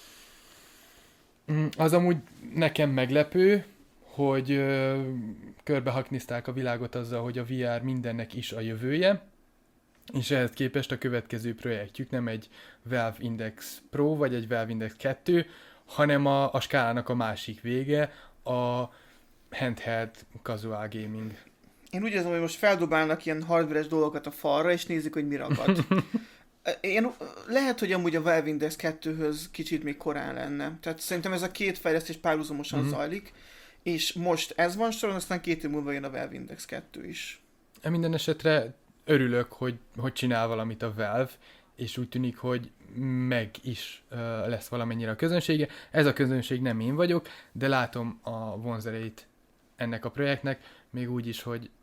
Az amúgy nekem meglepő, hogy ö, körbehaknizták a világot azzal, hogy a vé er mindennek is a jövője, és ehhez képest a következő projektjük nem egy Valve Index Pro, vagy egy Valve Index kettő, hanem a, a skálának a másik vége, a handheld casual gaming. Én úgy érzem, hogy most feldobálnak ilyen hardveres dolgokat a falra, és nézik, hogy mi ragad. Én, lehet, hogy amúgy a Valve Index kettőhöz kicsit még korán lenne. Tehát szerintem ez a két fejlesztés párhuzamosan uh-huh. zajlik, és most ez van soron, aztán két év múlva jön a Valve Index kettő is. Minden esetre örülök, hogy, hogy csinál valamit a Valve, és úgy tűnik, hogy meg is uh, lesz valamennyire a közönsége. Ez a közönség nem én vagyok, de látom a vonzereit ennek a projektnek, még úgy is, hogy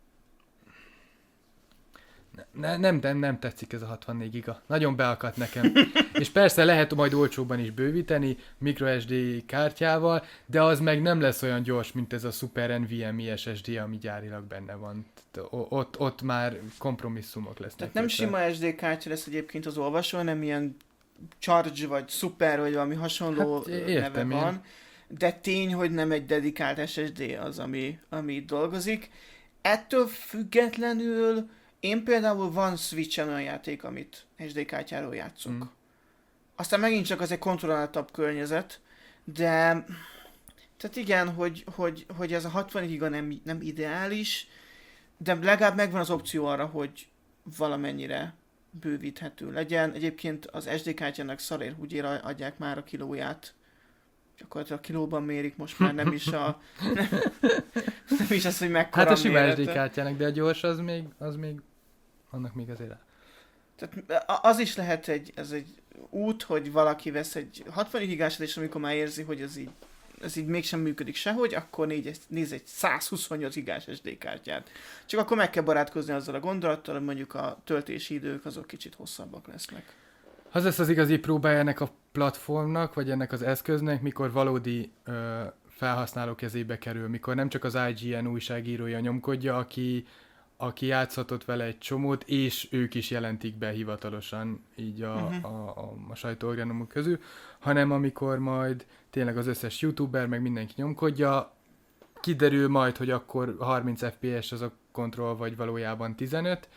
ne, nem, nem, nem tetszik ez a hatvannégy giga. Nagyon beakadt nekem. És persze lehet majd olcsóban is bővíteni, microSD kártyával, de az meg nem lesz olyan gyors, mint ez a Super NVMe es es dé, ami gyárilag benne van. Ott, ott már kompromisszumok lesznek. Tehát nem érte. Sima es dé kártya lesz egyébként az olvasó, hanem ilyen Charge, vagy Super, vagy valami hasonló hát, neve van. de tény, hogy nem egy dedikált es es dé az, ami, ami itt dolgozik. Ettől függetlenül én például van Switch-en olyan játék, amit es dé kártyáról játszok. Mm. Aztán megint csak az egy kontrolláltabb környezet, de tehát igen, hogy, hogy, hogy ez a hatvan giga nem, nem ideális, de legalább megvan az opció arra, hogy valamennyire bővíthető legyen. Egyébként az es dé kártyának szarér húgyéra adják már a kilóját. Gyakorlatilag kilóban mérik most már, nem is a... Nem, nem is az, hogy mekkora hát a sima mérete. es dé kártyának, de a gyors az még, az még annak még azért áll. Tehát az is lehet egy, ez egy út, hogy valaki vesz egy hatvan gigásat, és amikor már érzi, hogy ez így, ez így mégsem működik sehogy, akkor négy, néz egy százhuszonnyolc gigás es dé kártyát. Csak akkor meg kell barátkozni azzal a gondolattal, hogy mondjuk a töltési idők azok kicsit hosszabbak lesznek. Az lesz az igazi próbája ennek a platformnak, vagy ennek az eszköznek, mikor valódi ö, felhasználó kezébe kerül, mikor nem csak az i gé en újságírója nyomkodja, aki, aki játszhatott vele egy csomót, és ők is jelentik be hivatalosan így a, uh-huh. a, a, a sajtóorganumok közül, hanem amikor majd tényleg az összes youtuber, meg mindenki nyomkodja, kiderül majd, hogy akkor harminc ef pé es az a kontroll, vagy valójában tizenöt,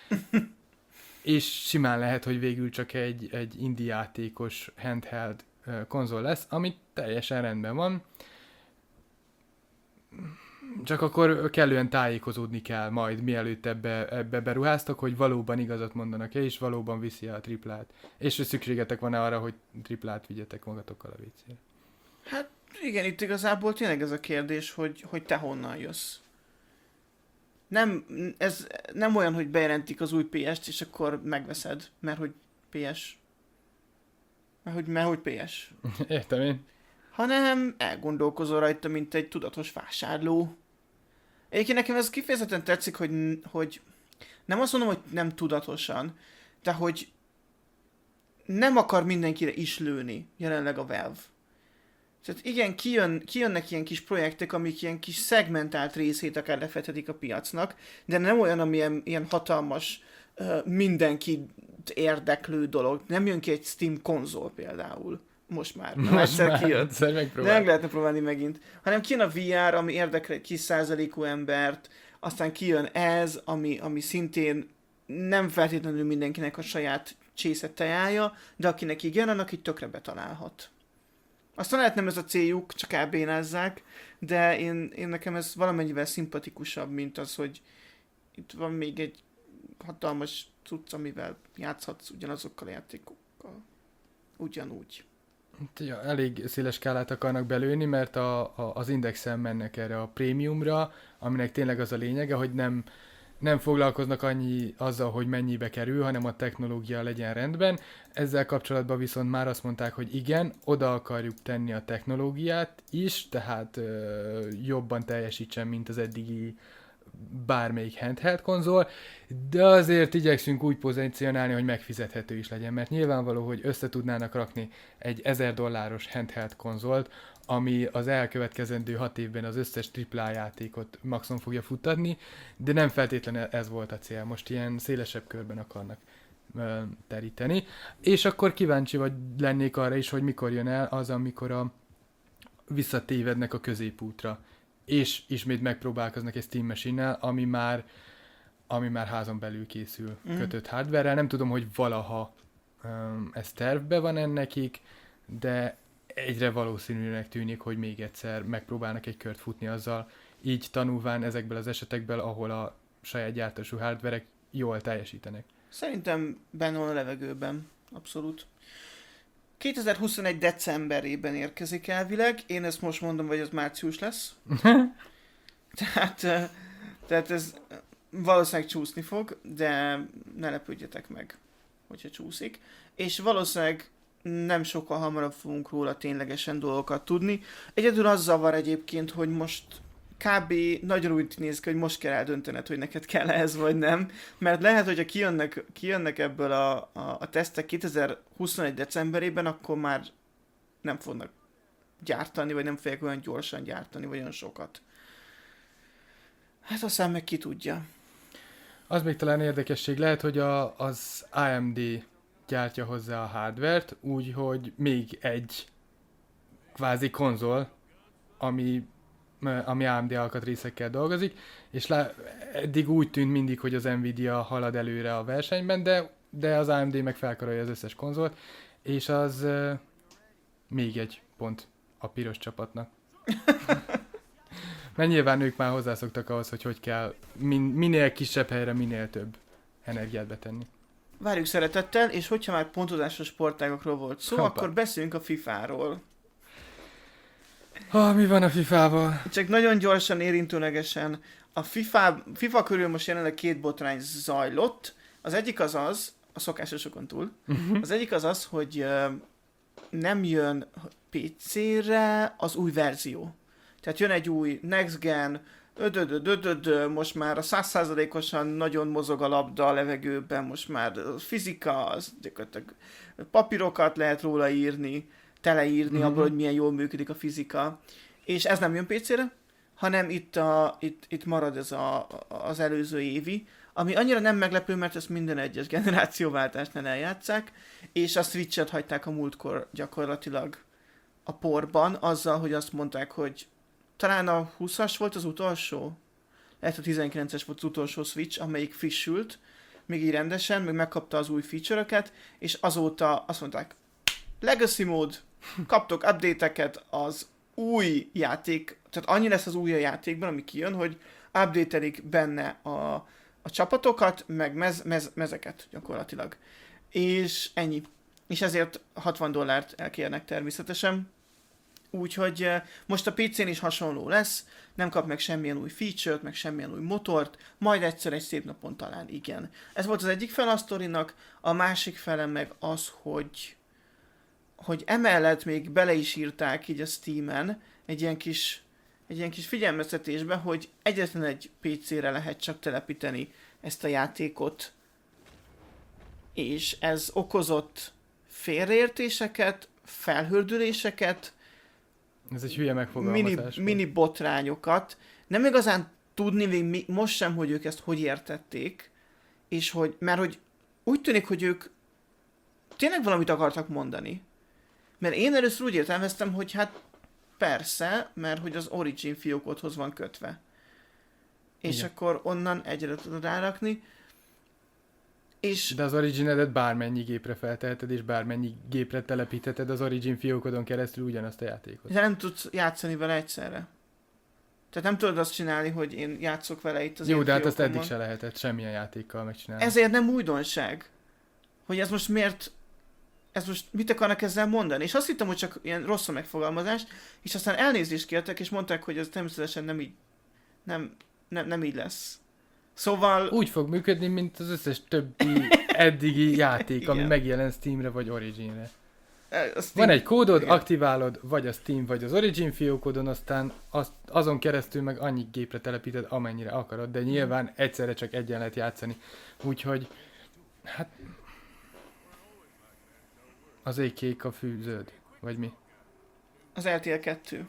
és simán lehet, hogy végül csak egy, egy indie játékos handheld uh, konzol lesz, ami teljesen rendben van. Csak akkor kellően tájékozódni kell majd, mielőtt ebbe, ebbe beruháztak, hogy valóban igazat mondanak-e, és valóban viszi a triplát. És hogy szükségetek van-e arra, hogy triplát vigyetek magatokkal a vécére. Hát igen, itt igazából tényleg ez a kérdés, hogy, hogy te honnan jössz. Nem, ez nem olyan, hogy bejelentik az új pé est, és akkor megveszed, mert hogy pé es. Mert hogy, mert hogy pé es. Értem én. Hanem elgondolkozol rajta, mint egy tudatos vásárló. Egyébként nekem ez kifejezetten tetszik, hogy, hogy nem azt mondom, hogy nem tudatosan, de hogy nem akar mindenkire is lőni jelenleg a Valve. Tehát igen, kijön, kijönnek ilyen kis projektek, amik ilyen kis szegmentált részét akár lefedhetik a piacnak, de nem olyan, amilyen ilyen hatalmas, uh, mindenkit érdeklő dolog. Nem jön ki egy Steam konzol például. Most már. Most egyszer már, kijött. egyszer De meg lehetne próbálni megint. Hanem kijön a vé er, ami érdekel egy kis százalékú embert, aztán kijön ez, ami, ami szintén nem feltétlenül mindenkinek a saját csésze tejája, de akinek igen, annak így tökre betalálhat. Aztán lehet nem ez a céljuk, csak elbénázzák, de én, én nekem ez valamennyivel szimpatikusabb, mint az, hogy itt van még egy hatalmas cucc, amivel játszhatsz ugyanazokkal a játékokkal. Ugyanúgy. Ja, elég széles skálát akarnak belőni, mert a, a, az Indexen mennek erre a prémiumra, aminek tényleg az a lényege, hogy nem, nem foglalkoznak annyi azzal, hogy mennyibe kerül, hanem a technológia legyen rendben. Ezzel kapcsolatban viszont már azt mondták, hogy igen, oda akarjuk tenni a technológiát is, tehát ö, jobban teljesítsen, mint az eddigi bármelyik handheld konzol, de azért igyekszünk úgy pozícionálni, hogy megfizethető is legyen, mert nyilvánvaló, hogy össze tudnának rakni egy ezer dolláros handheld konzolt, ami az elkövetkezendő hat évben az összes tripla játékot maximum fogja futtatni, de nem feltétlenül ez volt a cél. Most ilyen szélesebb körben akarnak ö, teríteni. És akkor kíváncsi vagy lennék arra is, hogy mikor jön el az, amikor a visszatévednek a középútra, és ismét megpróbálkoznak egy Steam Machine-nel, ami már, ami már házon belül készül mm. kötött hardware-rel. Nem tudom, hogy valaha um, ez tervben van nekik, de egyre valószínűnek tűnik, hogy még egyszer megpróbálnak egy kört futni azzal, így tanulván ezekből az esetekből, ahol a saját gyártású hardverek jól teljesítenek. Szerintem benne van a levegőben, abszolút. kétezer-huszonegy decemberében érkezik elvileg, én ezt most mondom, hogy ez március lesz. tehát, tehát ez valószínűleg csúszni fog, de ne lepődjetek meg, hogyha csúszik. És valószínűleg nem sokkal hamarabb fogunk róla ténylegesen dolgokat tudni. Egyedül az zavar egyébként, hogy most kb. Nagyon úgy néz ki, hogy most kell eldöntened, hogy neked kell ez vagy nem. Mert lehet, hogyha kijönnek, kijönnek ebből a, a, a tesztek kétezer-huszonegy decemberében, akkor már nem fognak gyártani, vagy nem fogják olyan gyorsan gyártani, vagy olyan sokat. Hát aztán meg ki tudja. Az még talán érdekesség lehet, hogy a, az á em dé gyártja hozzá a hardvert, úgyhogy még egy kvázi konzol ami, ami á em dé alkatrészekkel dolgozik, és lá, eddig úgy tűnt mindig, hogy az Nvidia halad előre a versenyben, de, de az á em dé meg felkarolja az összes konzolt, és az uh, még egy pont a piros csapatnak. Mert nyilván ők már hozzászoktak ahhoz, hogy hogy kell min, minél kisebb helyre minél több energiát betenni. Várjuk szeretettel, és hogyha már pontozásos sportágokról volt szó, Hoppá. akkor beszéljünk a fifáról. Ah, mi van a fifával? Csak nagyon gyorsan, érintőlegesen. A FIFA, FIFA körül most jelenleg két botrány zajlott. Az egyik az az, a szokásosokon túl, az egyik az az, hogy uh, nem jön pé cére az új verzió. Tehát jön egy új Next Gen, ödödödödödö, most már a száz százalékosan nagyon mozog a labda a levegőben, most már a fizika, az gyakorlatilag papírokat lehet róla írni, teleírni Mhm. abból, hogy milyen jól működik a fizika. És ez nem jön pé cére, hanem itt, a, itt, itt marad ez a, az előző évi, ami annyira nem meglepő, mert ezt minden egyes generációváltásnál eljátszák, és a Switch-et hagyták a múltkor gyakorlatilag a porban, azzal, hogy azt mondták, hogy talán a húszas volt az utolsó, lehet a tizenkilences volt az utolsó Switch, amelyik frissült, még így rendesen, még megkapta az új feature-öket, és azóta azt mondták, Legacy mód, kaptok update-eket az új játék, tehát annyi lesz az új a játékban, ami kijön, hogy update-elik benne a, a csapatokat, meg mez, mez, mezeket gyakorlatilag. És ennyi. És ezért hatvan dollárt elkérnek természetesen. Úgyhogy eh, most a pé cén is hasonló lesz, nem kap meg semmilyen új feature-t, meg semmilyen új motort, majd egyszer egy szép napon talán igen. Ez volt az egyik fele a sztorinak, a másik fele meg az, hogy hogy emellett még bele is írták így a Steamen egy ilyen kis, egy ilyen kis figyelmeztetésbe, hogy egyetlen egy pé cére lehet csak telepíteni ezt a játékot, és ez okozott félreértéseket, felhördüléseket, Ez egy hülye megfogalmazás. mini, volt. mini botrányokat. Nem igazán tudni még mi, most sem, hogy ők ezt hogy értették, és hogy, mert hogy úgy tűnik, hogy ők tényleg valamit akartak mondani. Mert én először úgy értelmeztem, hogy hát persze, mert hogy az Origin fiókodhoz van kötve. És Igen. akkor onnan egyre tudod rárakni. És De az Origin-edet bármennyi gépre felteheted, és bármennyi gépre telepítheted az Origin fiókodon keresztül ugyanazt a játékot. de nem tudsz játszani vele egyszerre. Tehát nem tudod azt csinálni, hogy én játszok vele itt az Jó, én de hát azt fiókomon. eddig se lehetett semmilyen játékkal megcsinálni. Ezért nem újdonság, hogy ez most miért, ez most mit akarnak ezzel mondani. És azt hittem, hogy csak ilyen rossz a megfogalmazás, és aztán elnézést kértek, és mondták, hogy ez természetesen nem így, nem, nem, nem így lesz. Szóval... Úgy fog működni, mint az összes többi eddigi játék, ami Igen. megjelent Steamre vagy Originre. Azt Van egy kódod, igen. aktiválod vagy a Steam, vagy az Origin fiókodon, aztán azt, azon keresztül meg annyi gépre telepíted, amennyire akarod, de nyilván egyszerre csak egyen lehet játszani. Úgyhogy, hát... Az ég kék, a fű zöld, vagy mi? Az er té el kettő.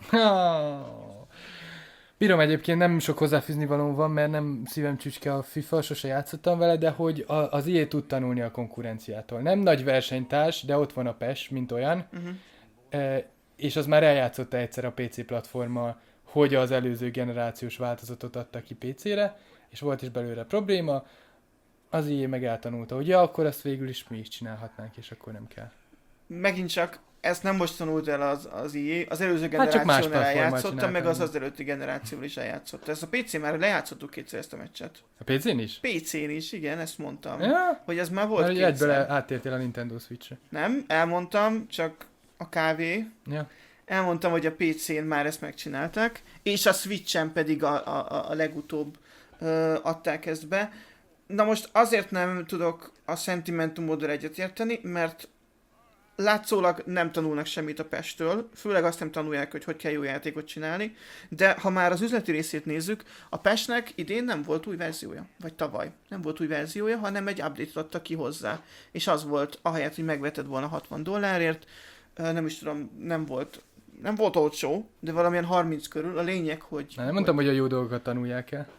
Bírom, egyébként nem sok hozzáfűzni valóm van, mert nem szívem csücske a FIFA, sose játszottam vele, de hogy a, az i á tud tanulni a konkurenciától. Nem nagy versenytárs, de ott van a pes, mint olyan, Uh-huh. e, és az már eljátszotta egyszer a pé cé platformmal, hogy az előző generációs változatot adta ki pé cére, és volt is belőle probléma, az i á meg eltanulta, hogy ja, akkor azt végül is mi is csinálhatnánk, és akkor nem kell. Megint csak, ezt nem most tanult el az, az i á, az előző Hát csak más generációnál platformmal eljátszotta, meg csináltam. az az előtti generációval is eljátszotta. Ezt a pé cé már lejátszottuk kétszer ezt a meccset. A pé cén is? pé cén is, igen, ezt mondtam. Ja, Hogy ez már volt mert ugye egyből kétszer. áttértél a Nintendo Switch-re. Nem, elmondtam, csak a kávé. Ja. Elmondtam, hogy a pé cén már ezt megcsinálták, és a Switchen pedig a, a, a legutóbb ö, adták ezt be. Na most azért nem tudok a szentimentumodra egyetérteni, mert látszólag nem tanulnak semmit a pestől, főleg azt nem tanulják, hogy hogy kell jó játékot csinálni, de ha már az üzleti részét nézzük, a pestnek idén nem volt új verziója, vagy tavaly nem volt új verziója, hanem egy update-t adta ki hozzá, és az volt, ahelyett, hogy megveted volna hatvan dollárért, ö, nem is tudom, nem volt, nem volt olcsó, de valamilyen harminc körül, a lényeg, hogy... Na, nem mondtam, hogy a jó dolgokat tanulják el.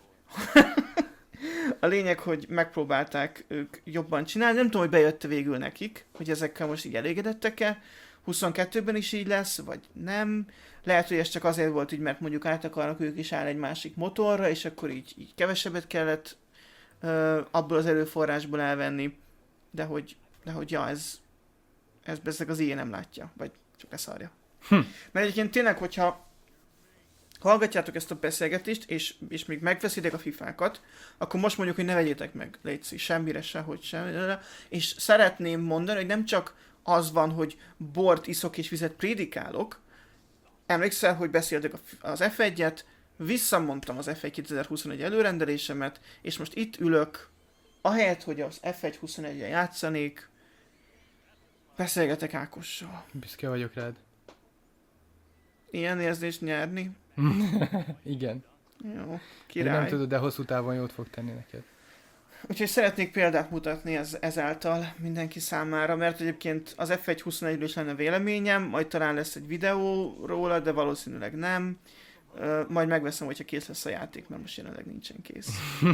A lényeg, hogy megpróbálták ők jobban csinálni. Nem tudom, hogy bejött végül nekik, hogy ezekkel most így elégedettek-e, huszonkettőben is így lesz, vagy nem. Lehet, hogy ez csak azért volt így, mert mondjuk át akarnak ők is áll egy másik motorra, és akkor így, így kevesebbet kellett ö, abból az erőforrásból elvenni. De hogy, de hogy ja, ez, ez ezek az ilyen nem látja, vagy csak leszarja. Hm. Mert egyébként tényleg, hogyha hallgatjátok ezt a beszélgetést, és, és még megveszitek a fifákat, akkor most mondjuk, hogy ne vegyétek meg, légy semmire se, hogy semmire. És szeretném mondani, hogy nem csak az van, hogy bort iszok és vizet prédikálok. Emlékszel, hogy beszéltek az ef egyet, visszamondtam az ef egy kétezer-huszonegy előrendelésemet, és most itt ülök, ahelyett, hogy az ef egy huszonegyen játszanék, beszélgetek Ákossal. Büszke vagyok rád. Ilyen érzést nyerni? Igen. Jó, Király. király. Nem tudod, de hosszú távon jót fog tenni neked. Úgyhogy szeretnék példát mutatni ez, ezáltal mindenki számára, mert egyébként az ef egy huszonegyről is lenne véleményem, majd talán lesz egy videó róla, de valószínűleg nem. Uh, majd megveszem, hogyha kész lesz a játék, mert most jelenleg nincsen kész.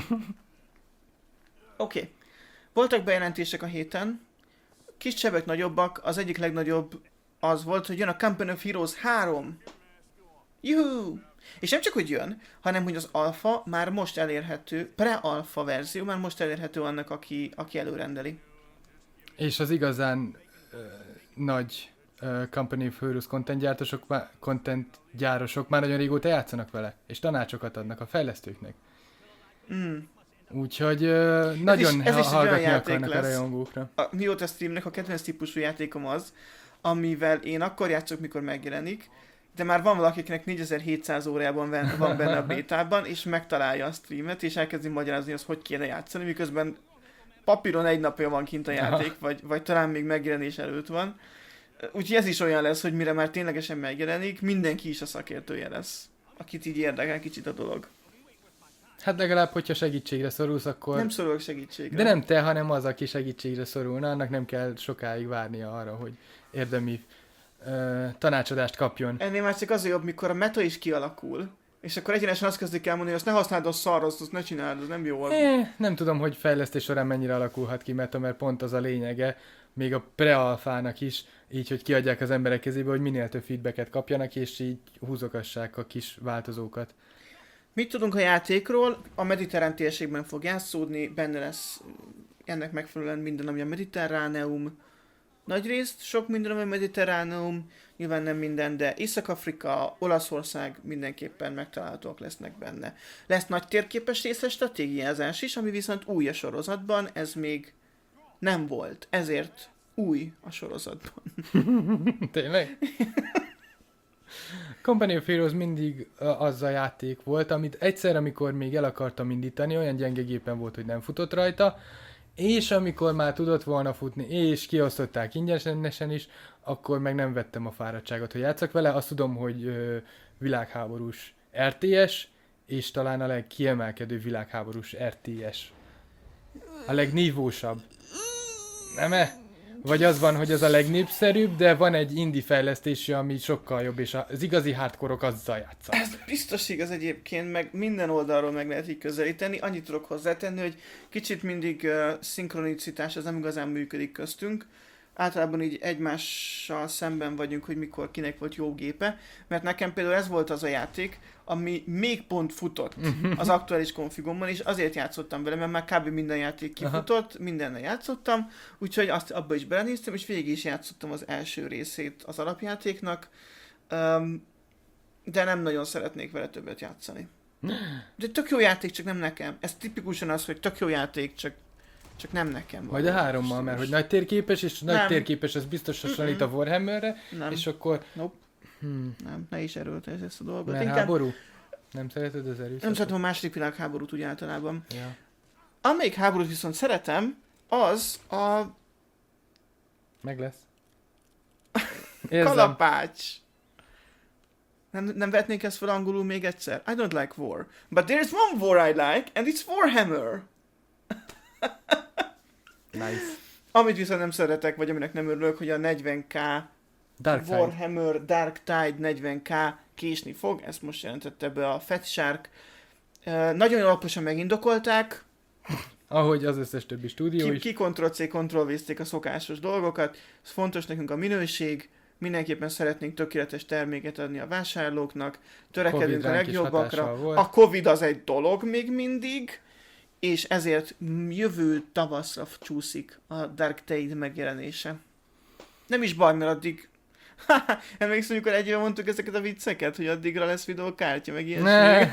Oké. Okay. Voltak bejelentések a héten. Kisebbek, nagyobbak. Az egyik legnagyobb az volt, hogy jön a Company of Heroes három. Juhu! És nem csak, hogy jön, hanem, hogy az alfa már most elérhető, pre-alfa verzió már most elérhető annak, aki, aki előrendeli. És az igazán uh, nagy uh, Company of Heroes content gyártosok, má, content gyárosok már nagyon régóta játszanak vele, és tanácsokat adnak a fejlesztőknek. Mm. Úgyhogy uh, nagyon is, ez is hallgatni akarnak a rajongókra. A Mióta Streamnek a kedvenc típusú játékom az, amivel én akkor játszok, mikor megjelenik, de már van valakinek négyezer-hétszáz órában van benne a bétában, és megtalálja a streamet, és elkezdi magyarázni, hogy hogy kéne játszani, miközben papíron egy napja van kint a játék, vagy, vagy talán még megjelenés előtt van. Úgyhogy ez is olyan lesz, hogy mire már ténylegesen megjelenik, mindenki is a szakértője lesz, akit így érdekel kicsit a dolog. Hát legalább, hogyha segítségre szorulsz, akkor... Nem szorulok segítségre. De nem te, hanem az, aki segítségre szorulna, annak nem kell sokáig várnia arra, hogy érdemi uh, tanácsadást kapjon. Ennél már csak az a jobb, mikor a meta is kialakul, és akkor egyenesen azt kezdik el mondani, hogy azt ne használd, az szar, azt ne csináld, az nem jó. Az. Eh, nem tudom, hogy fejlesztés során mennyire alakulhat ki meta, mert pont az a lényege, még a pre-alfának is, így, hogy kiadják az emberek kezébe, hogy minél több feedbacket kapjanak, és így húzogassák a kis változókat. Mit tudunk a játékról? A mediterrán térségben fog játszódni, benne lesz ennek megfelelően minden, ami a mediterráneum. Nagyrészt sok minden, ami a mediterráneum, nyilván nem minden, de Észak-Afrika, Olaszország mindenképpen megtalálhatóak lesznek benne. Lesz nagy térképes részes stratégiázás is, ami viszont új a sorozatban, ez még nem volt, ezért új a sorozatban. Tényleg? Company of Heroes mindig az a játék volt, amit egyszer, amikor még el akartam indítani, olyan gyenge gépen volt, hogy nem futott rajta, és amikor már tudott volna futni, és kiosztották ingyenesen is, akkor meg nem vettem a fáradtságot, hogy játszak vele. Azt tudom, hogy ö, világháborús er té es, és talán a legkiemelkedő világháborús er té es. A legnívósabb. Nem-e? Vagy az van, hogy az a legnépszerűbb, de van egy indie fejlesztési, ami sokkal jobb, és az igazi hardcore-ok azzal játszanak. Ez biztos igaz egyébként, meg minden oldalról meg lehet így közelíteni. Annyit tudok hozzátenni, hogy kicsit mindig uh, szinkronicitás, az nem igazán működik köztünk. Általában így egymással szemben vagyunk, hogy mikor kinek volt jó gépe, mert nekem például ez volt az a játék, ami még pont futott az aktuális konfigomban, és azért játszottam vele, mert már kb. Minden játék kifutott, aha, mindennel játszottam, úgyhogy azt abba is belenéztem, és végig is játszottam az első részét az alapjátéknak, um, de nem nagyon szeretnék vele többet játszani. De tök jó játék, csak nem nekem. Ez tipikusan az, hogy tök jó játék, csak Csak nem nekem. Majd a hárommal, mert hogy nagy térképes, és nagy nem. térképes, az biztos hasonlít a Warhammerre, nem. És akkor... Nope. Hmm. Nem, ne is erőltesd ezt a dolgot. Mert Inkább... háború? Nem szereted az erőszakot? Nem szeretem a második világháborút úgy általában. Ja. Amelyik háborút viszont szeretem, az a... Meg lesz. Kalapács. Nem, nem vetnék ezt fel angolul még egyszer? I don't like war. But there's one war I like, and it's Warhammer. Nice. Amit viszont nem szeretek, vagy aminek nem örülök, hogy a negyven ká Dark Warhammer Dark Tide negyven ká késni fog, ezt most jelentette be a Fat Shark. Uh, nagyon alaposan megindokolták. Ahogy az összes többi stúdió ki, is. Ki Ctrl-C, Ctrl-V-zték a szokásos dolgokat. Ez fontos nekünk a minőség. mindenképpen szeretnénk tökéletes terméket adni a vásárlóknak, törekedünk Covid a ránk is legjobbakra. hatással volt. A Covid az egy dolog még mindig, és ezért jövő tavaszra csúszik a Dark Tide megjelenése. Nem is baj, mert addig... Emlékszem, amikor egy éve mondtuk ezeket a vicceket, hogy addigra lesz videókártya, meg ilyesmi.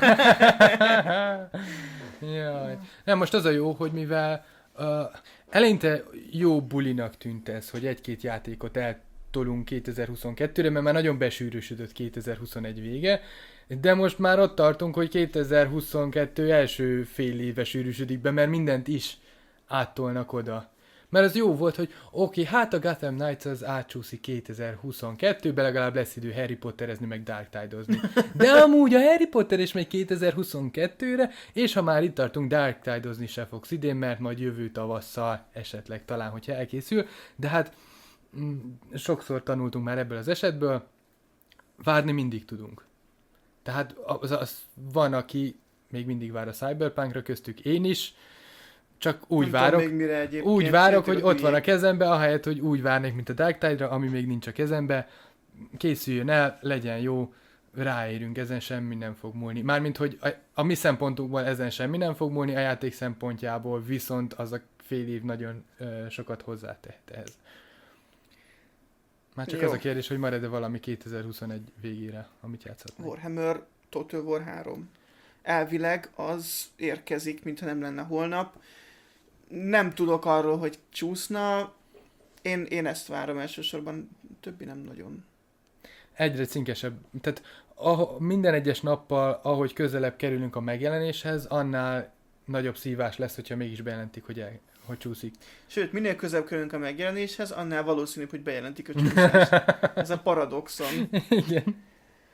Jaj. Nem, most az a jó, hogy mivel uh, eleinte jó bulinak tűnt ez, hogy egy-két játékot eltolunk kétezer-huszonkettőre, mert már nagyon besűrűsödött kétezer-huszonegy vége, de most már ott tartunk, hogy kétezer-huszonkettő első fél éve sűrűsödik be, mert mindent is áttolnak oda. Mert az jó volt, hogy oké, okay, hát a Gotham Knights az átcsúszik kétezer-huszonkettőbe, legalább lesz idő Harry Potterezni, meg Dark Tide-ozni. De amúgy a Harry Potter is megy kétezer-huszonkettőre, és ha már itt tartunk, Dark Tide-ozni se fogsz idén, mert majd jövő tavasszal esetleg talán, hogyha elkészül. De hát mm, sokszor tanultunk már ebből az esetből, várni mindig tudunk. Tehát az, az van, aki még mindig vár a Cyberpunkra, köztük én is, csak úgy Nem várok, tudom, még mire úgy várok, hogy ott van a hülyék. kezembe, ahelyett, hogy úgy várnék, mint a Dark Tide-ra, ami még nincs a kezembe. Készüljön el, legyen jó, ráérünk, ezen semmi nem fog múlni. Mármint, hogy a, a mi szempontunkból ezen semmi nem fog múlni, a játék szempontjából viszont az a fél év nagyon ö, sokat hozzátehet ehhez. Már csak Jó. az a kérdés, hogy marad-e valami kétezer-huszonegy végére, amit játszhatnak. Warhammer Total War három. Elvileg az érkezik, mintha nem lenne holnap. Nem tudok arról, hogy csúszna. Én, én ezt várom elsősorban, többi nem nagyon. Egyre cinkesebb. Tehát ah, minden egyes nappal, ahogy közelebb kerülünk a megjelenéshez, annál nagyobb szívás lesz, hogyha mégis bejelentik, hogy, el, hogy csúszik. Sőt, minél közelebb kerülünk a megjelenéshez, annál valószínűbb, hogy bejelentik a csúszást. Ez a paradoxon. Igen.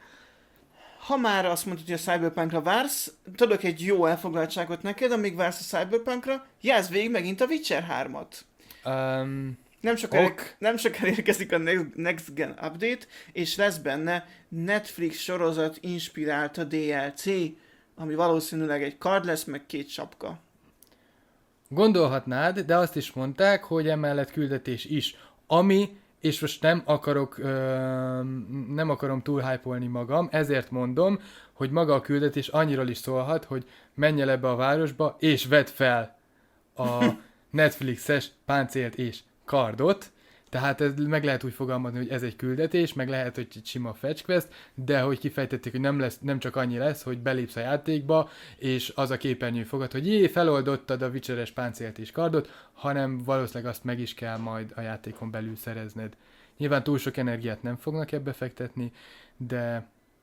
Ha már azt mondod, hogy a Cyberpunkra vársz, tudok egy jó elfoglaltságot neked, amíg vársz a Cyberpunkra, játsz végig megint a Witcher hármat. Um, Nem sokára, ok. nem sokára érkezik a Next, Next Gen Update, és lesz benne Netflix sorozat inspirált a dé el cé, ami valószínűleg egy kard lesz, meg két sapka. Gondolhatnád, de azt is mondták, hogy emellett küldetés is. Ami, és most nem akarok, ö, nem akarom túl hype-olni magam, ezért mondom, hogy maga a küldetés annyiról is szólhat, hogy menj el ebbe a városba, és vedd fel a Netflixes páncélt és kardot, tehát ez meg lehet úgy fogalmazni, hogy ez egy küldetés, meg lehet, hogy egy sima fetch quest, de hogy kifejtették, hogy nem, lesz, nem csak annyi lesz, hogy belépsz a játékba, és az a képernyő fogad, hogy jé, feloldottad a Witcheres páncélt és kardot, hanem valószínűleg azt meg is kell majd a játékon belül szerezned. Nyilván túl sok energiát nem fognak ebbe fektetni, de...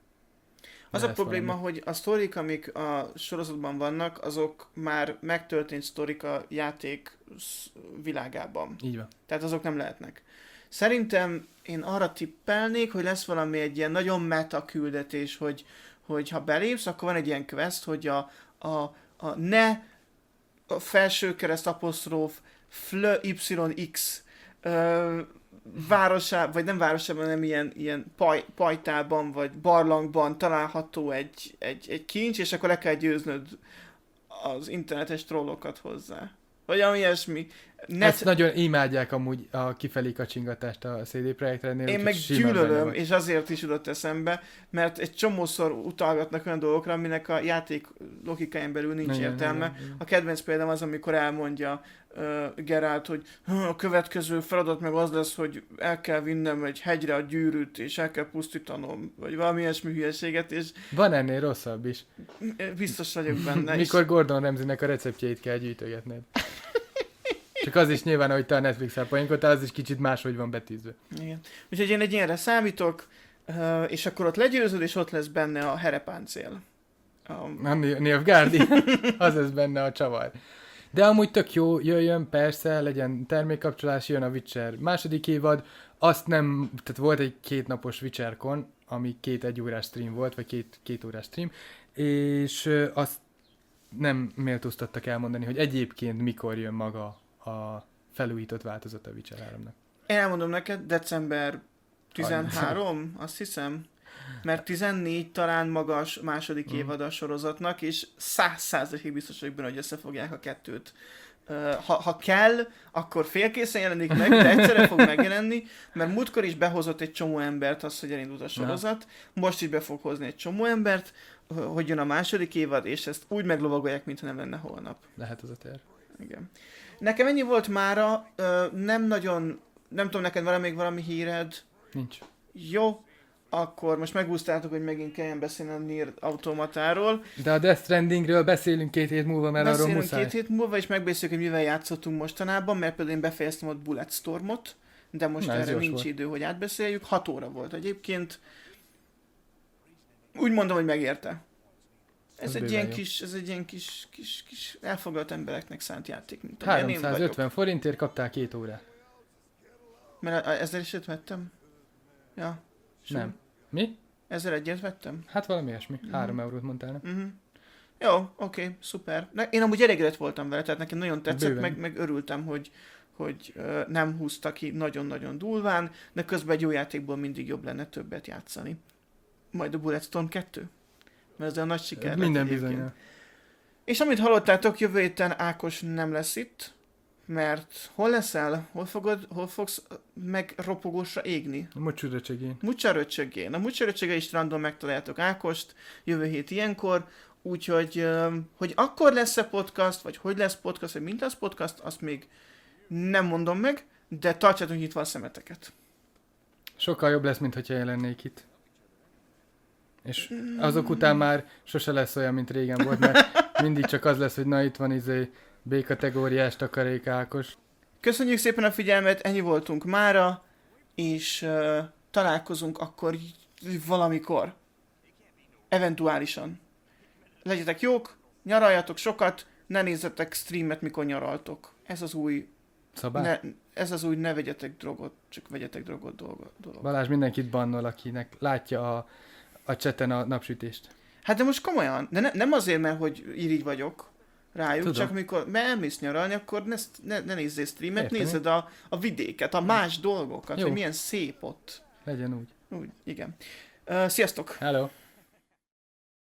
Az a probléma, valami. hogy a sztorik, amik a sorozatban vannak, azok már megtörtént sztorik a játék világában. Így van. Tehát azok nem lehetnek. Szerintem én arra tippelnék, hogy lesz valami egy ilyen nagyon meta küldetés, hogy, hogy ha belépsz, akkor van egy ilyen quest, hogy a, a, a ne a felső kereszt apostróf fl yx ö, városában, vagy nem városában, hanem ilyen, ilyen paj, pajtában, vagy barlangban található egy, egy, egy kincs, és akkor le kell győznöd az internetes trollokat hozzá. Vagy ami ilyesmi. Net... Ezt nagyon imádják amúgy a kifelé kacsingatást a cé dé Projekt Rednél. Én meg gyűlölöm, és azért is jutott eszembe, mert egy csomószor utalgatnak olyan dolgokra, aminek a játék logikáján belül nincs nagyon, értelme. nagyon, nagyon. A kedvenc példám az, amikor elmondja uh, Geralt, hogy a következő feladat meg az lesz, hogy el kell vinnem egy hegyre a gyűrűt, és el kell pusztítanom, vagy valami ilyesmi hülyeséget, és van ennél rosszabb is. biztos vagyok benne. Mikor és... Gordon Ramsaynek a receptjeit kell gyűjtögetned. Csak az is nyilván, ahogy te a Netflix-el poénkodtál, az is kicsit máshogy van betűzve. Igen. Úgyhogy én egy ilyenre számítok, és akkor ott legyőzöd, és ott lesz benne a herepáncél. A, a Nilfgaardi, az lesz benne a csavar. De amúgy tök jó, jöjjön, persze, legyen termékkapcsolás, jön a Witcher második évad, azt nem, tehát volt egy kétnapos WitcherCon, ami két egyórás stream volt, vagy két, két órás stream, és azt nem méltóztattak elmondani, hogy egyébként mikor jön maga a felújított változat a Witcher háromnak. Én elmondom neked, december tizenhárom, azt hiszem, mert tizennégy talán magas második mm. évad a sorozatnak, és száz százalékig biztos vagyok benne, hogy összefogják a kettőt Ha, ha kell, akkor félkészen jelenik meg, de egyszerre fog megjelenni, mert múltkor is behozott egy csomó embert az, hogy elindult a sorozat, most is be fog hozni egy csomó embert, hogy jön a második évad, és ezt úgy meglovagolják, mintha nem lenne holnap. Lehet az a terv. Igen. Nekem ennyi volt mára, nem nagyon, nem tudom, neked van még valami híred? Nincs. Jó, akkor most megúsztátok, hogy megint kelljen beszélni a Nier Automatáról. De a Death Strandingről beszélünk két hét múlva, mert beszélünk arról muszáj. két hét múlva, és megbeszéljük, hogy mivel játszottunk mostanában, mert például én befejeztem ott Bulletstormot, de most Na, erre nincs volt. idő, hogy átbeszéljük. Hat óra volt egyébként. Úgy mondom, hogy megérte. Ez Az egy, bőven ilyen jó. kis, ez egy ilyen kis, kis, kis elfoglalt embereknek szánt játék, mint amilyen én vagyok. háromszázötven forintért kaptál két órát. Mert a- a- ezzel is öt vettem? Ja. Sem. Nem. Mi? Ezzel egyet vettem? Hát valami ilyesmi. Három eurót mondtál, nem? Uh-huh. Jó, oké, okay, szuper. Ne, én amúgy elégedett voltam vele, tehát nekem nagyon tetszett, Bőven. meg, meg örültem, hogy, hogy uh, nem húzta ki nagyon-nagyon durván, de közben egy jó játékból mindig jobb lenne többet játszani. Majd a Bulletstorm kettő. Mert ez a nagy siker lett Minden egyébként. bizony. És amit hallottátok, jövő héten Ákos nem lesz itt, mert hol leszel? Hol, fogod, hol fogsz megropogósra égni? A mocsúröcsögén. Mucsaröcsögén. A Mucsaröcsögei strandon megtaláljátok Ákost jövő hét ilyenkor, úgyhogy öm, hogy akkor lesz-e podcast, vagy hogy lesz podcast, vagy mint lesz podcast, azt még nem mondom meg, de tartsátok nyitva a szemeteket. Sokkal jobb lesz, mint hogyha én lennék itt. És azok után már sose lesz olyan, mint régen volt, mert mindig csak az lesz, hogy na itt van izé B-kategóriás takarék Ákos. Köszönjük szépen a figyelmet, ennyi voltunk mára, és uh, találkozunk akkor valamikor. Eventuálisan. Legyetek jók, nyaraljatok sokat, ne nézzetek streamet, mikor nyaraltok. Ez az új, Szabály? ne, ez az új ne vegyetek drogot, csak vegyetek drogot dolog. dolog. Balázs mindenkit bannol, akinek látja a, a cseten a napsütést. Hát de most komolyan, de ne, nem azért, mert hogy irigy vagyok rájuk, Tudom. csak amikor elmész nyaralni, akkor ne, ne, ne nézzél streamet, Érteni. nézzed a, a vidéket, a más dolgokat, Jó. hogy milyen szép ott. Legyen úgy. Úgy, igen. Uh, sziasztok! Hello!